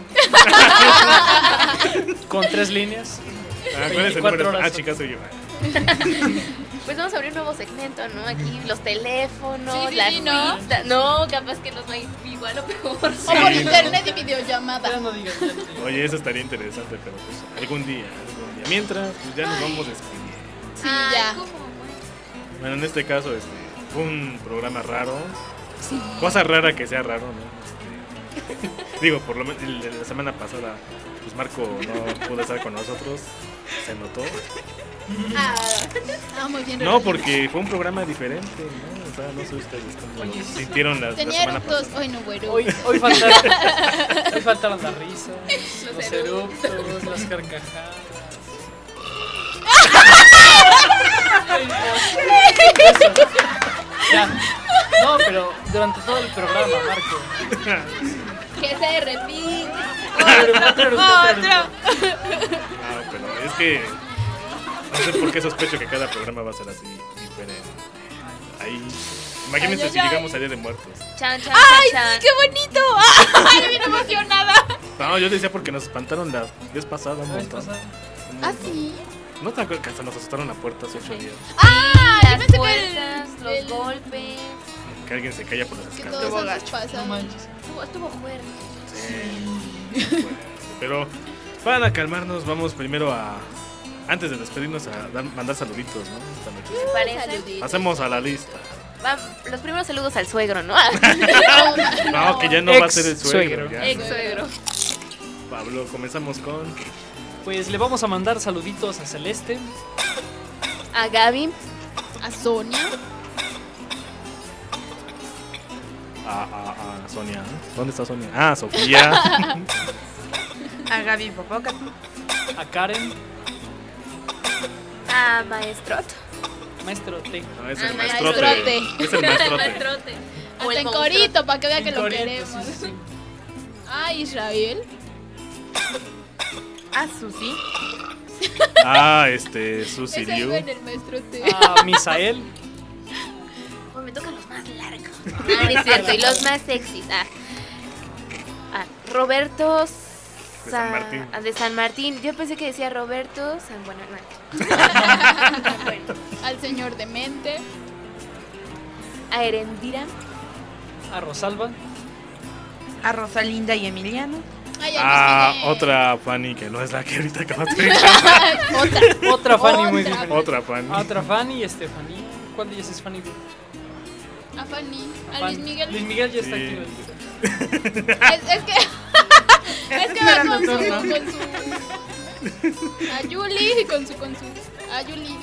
Con tres líneas. Ah, ¿cuál es el veinticuatro número? Ah, horas. chicas, soy yo. Pues vamos a abrir un nuevo segmento, ¿no? Aquí los teléfonos, Sí, sí, las sí, ¿no? ruidas. No, capaz que nos va a ir igual o peor. O por Sí, internet y Ya videollamada. no digas, ya no digas. Oye, eso estaría interesante, pero pues algún día, algún día. Mientras, pues ya nos vamos despidiendo. Sí, Ay, ya. ¿cómo? Bueno, en este caso, este, fue un programa raro. Cosa rara que sea raro, ¿no? Este, digo, por lo menos el de la semana pasada, pues Marco no pudo estar con nosotros, se notó. Ah, ah, muy bien. No, Rolando. porque fue un programa diferente, ¿no? O sea, no sé ustedes cómo Oye, lo sí. sintieron la, la Tenía semana eructos. pasada. Hoy no güero. Hoy, hoy, faltaron, hoy faltaron las risas, los eructos. eruptos, las carcajadas. Eso. Ya. No, pero durante todo el programa, Marco. Que se repite. Otro, otro eructo, otro eructo. No, pero es que no sé por qué sospecho que cada programa va a ser así diferente. Ahí, imagínense Ay, ay, si ay. llegamos a Día de Muertos. Chan, chan, ¡Ay, chan, sí, qué bonito! ¡Ay, bien emocionada! No, yo decía porque nos espantaron la vez pasada un La vez montón. pasada. Un ¿Ah, montón. sí? ¿No te acuerdas que hasta nos asustaron a puertas ocho días? ¡Ah! Yo Las pensé que puertas, el- los el- golpes. Que alguien se calla por las Que escaleras. todo eso gacho. pasa. No manches. Estuvo, estuvo fuerte. Sí. Bueno, pero para calmarnos, vamos primero a. Antes de despedirnos, a dar- mandar saluditos, ¿no? Esta noche. ¿Te parece? Saluditos. Pasemos a la lista. Va, los primeros saludos al suegro, ¿no? No, que ya no va a ser el suegro. Ex-suegro. ya. Ex suegro. Pablo, comenzamos con. Pues le vamos a mandar saluditos a Celeste, A Gaby. A Sonia. a, a, a Sonia. ¿Dónde está Sonia? Ah, Sofía. A Gaby Popocatl. A Karen. A Maestrot. Maestrote. No, es Ah, el maestrote. maestrote. Es el maestrote. Maestrote. O Hasta el en monstruo. corito, para que vea que lo Corito, queremos. sí, sí, sí. Ah, Israel. A Susi. Ah, este, Susi Ese Liu. iba en el maestrote. A Misael. Oh, me tocan los más largos. Ah, no es cierto. Y los más sexys. Ah. Ah, Roberto De San Martín. ah, de San Martín. Yo pensé que decía Roberto San bueno, no. Bueno. Al señor Demente. A Erendira. A Rosalba. A Rosalinda y Emiliano. Ay, a Ah, Luis Miguel. otra Fanny que no es la que ahorita acabas de Otra. Otra Fanny muy Otra. diferente. Otra Fanny. A otra Fanny y Estefanía. ¿Cuál de ellas es Fanny? A Fanny. A Fan- Luis Miguel. Luis Miguel ya está Sí. aquí. Es, es que. es que va con su, Esperando con su. A Yuli y con su. Con su a Yuli.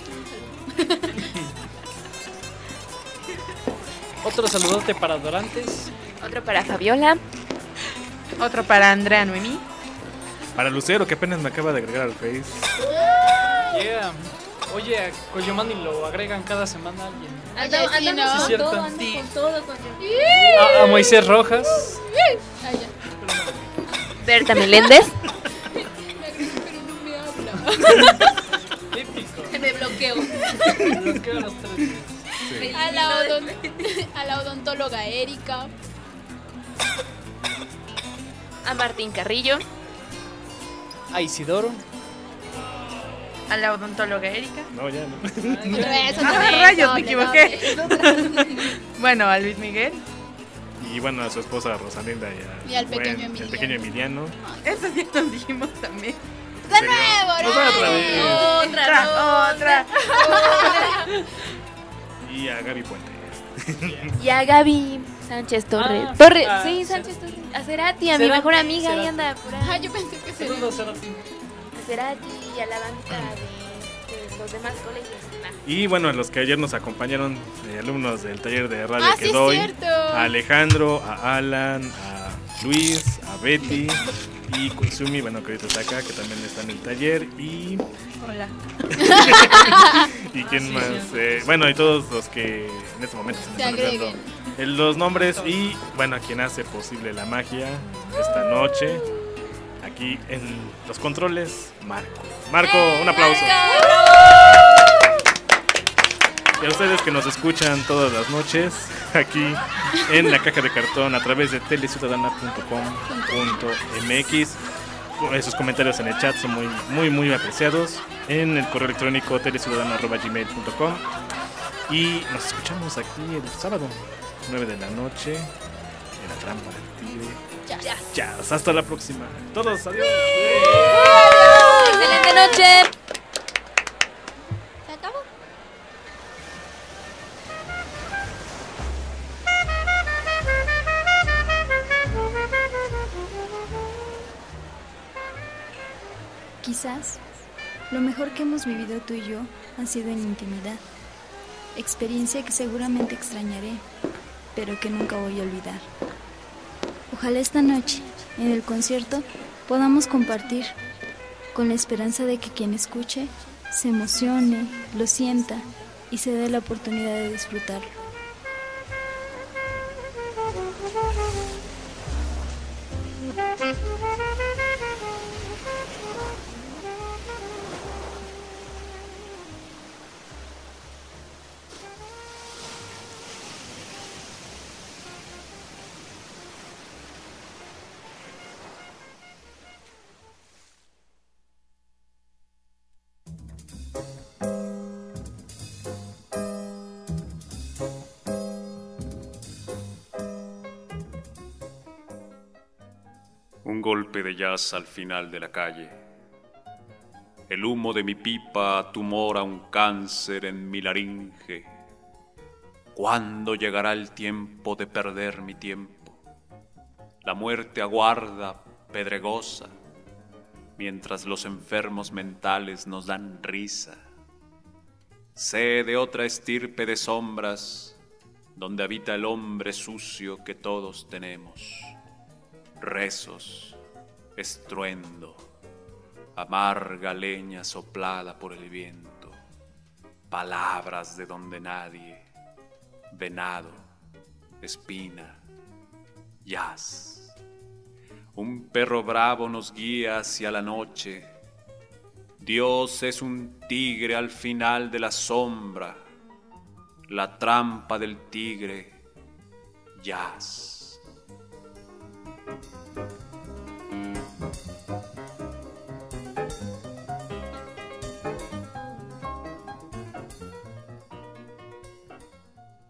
Otro saludote para Dorantes. Otro para Fabiola. Otro para Andrea Noemí. Para Lucero, que apenas me acaba de agregar al Face. Yeah. Oye, a Coyomani lo agregan cada semana alguien. Anda- Anda- sí, andamos ¿no? con Cierto. todo, ando Sí. con todo. Con... A, a Moisés Rojas. Ay, ya. Berta Meléndez. Me agrega, pero no me habla. Típico. Me bloqueo. Los quedo los tres. Sí. A la, odon- a la odontóloga Erika. A Martín Carrillo. A Isidoro. A la odontóloga Erika. No, ya no. Otra vez, otra Ah, vez. rayos, doble, me equivoqué. doble. Bueno, a Luis Miguel. Y bueno, a su esposa Rosalinda y, a Y al buen- pequeño el Emiliano. pequeño Emiliano. Eso ya nos dijimos también. De nuevo, Nos va otra vez. Otra, Otra. Y a Gaby Puente. Y a Gaby Sánchez Torres. Ah, Torres, ah, sí, Cer- Sánchez Torres. A Cerati, a mi Cerati, mejor amiga, ahí Cerati. anda por Ah, ahí. yo pensé que sería. Saludos, Cerati. A Cerati y a la bandita de, de los demás colegios. Ah. Y bueno, a los que ayer nos acompañaron, eh, alumnos del taller de radio Ah, que sí, es doy. cierto. A Alejandro, a Alan, a Luis, a Betty y Koizumi, bueno, que ahorita está acá, que también está en el taller. Y. Hola. ¿Y quién sí, más? sí. Eh, bueno, y todos los que en este momento se me Se están olvidando agreguen. el- los nombres. Y bueno, a quien hace posible la magia esta noche. Aquí en los controles, Marco. Marco, un aplauso. Y a ustedes que nos escuchan todas las noches aquí en la caja de cartón a través de teleciudadana punto com punto m x. Esos comentarios en el chat son muy, muy, muy apreciados. En el correo electrónico teleciudadana arroba gmail punto com. Y nos escuchamos aquí el sábado, nueve de la noche, en la trampa del tigre. Ya. Ya, hasta la próxima. Todos, adiós. Excelente noche. ¿Se acabó? Quizás lo mejor que hemos vivido tú y yo ha sido en intimidad, experiencia que seguramente extrañaré, pero que nunca voy a olvidar. Ojalá esta noche, en el concierto, podamos compartir, con la esperanza de que quien escuche se emocione, lo sienta y se dé la oportunidad de disfrutarlo. Un golpe de jazz al final de la calle. El humo de mi pipa tumora un cáncer en mi laringe. ¿Cuándo llegará el tiempo de perder mi tiempo? La muerte aguarda, pedregosa, mientras los enfermos mentales nos dan risa. Sé de otra estirpe de sombras donde habita el hombre sucio que todos tenemos. Rezos, estruendo, amarga leña soplada por el viento, palabras de donde nadie, venado, espina, jazz. Un perro bravo nos guía hacia la noche. Dios es un tigre al final de la sombra, la trampa del tigre, jazz.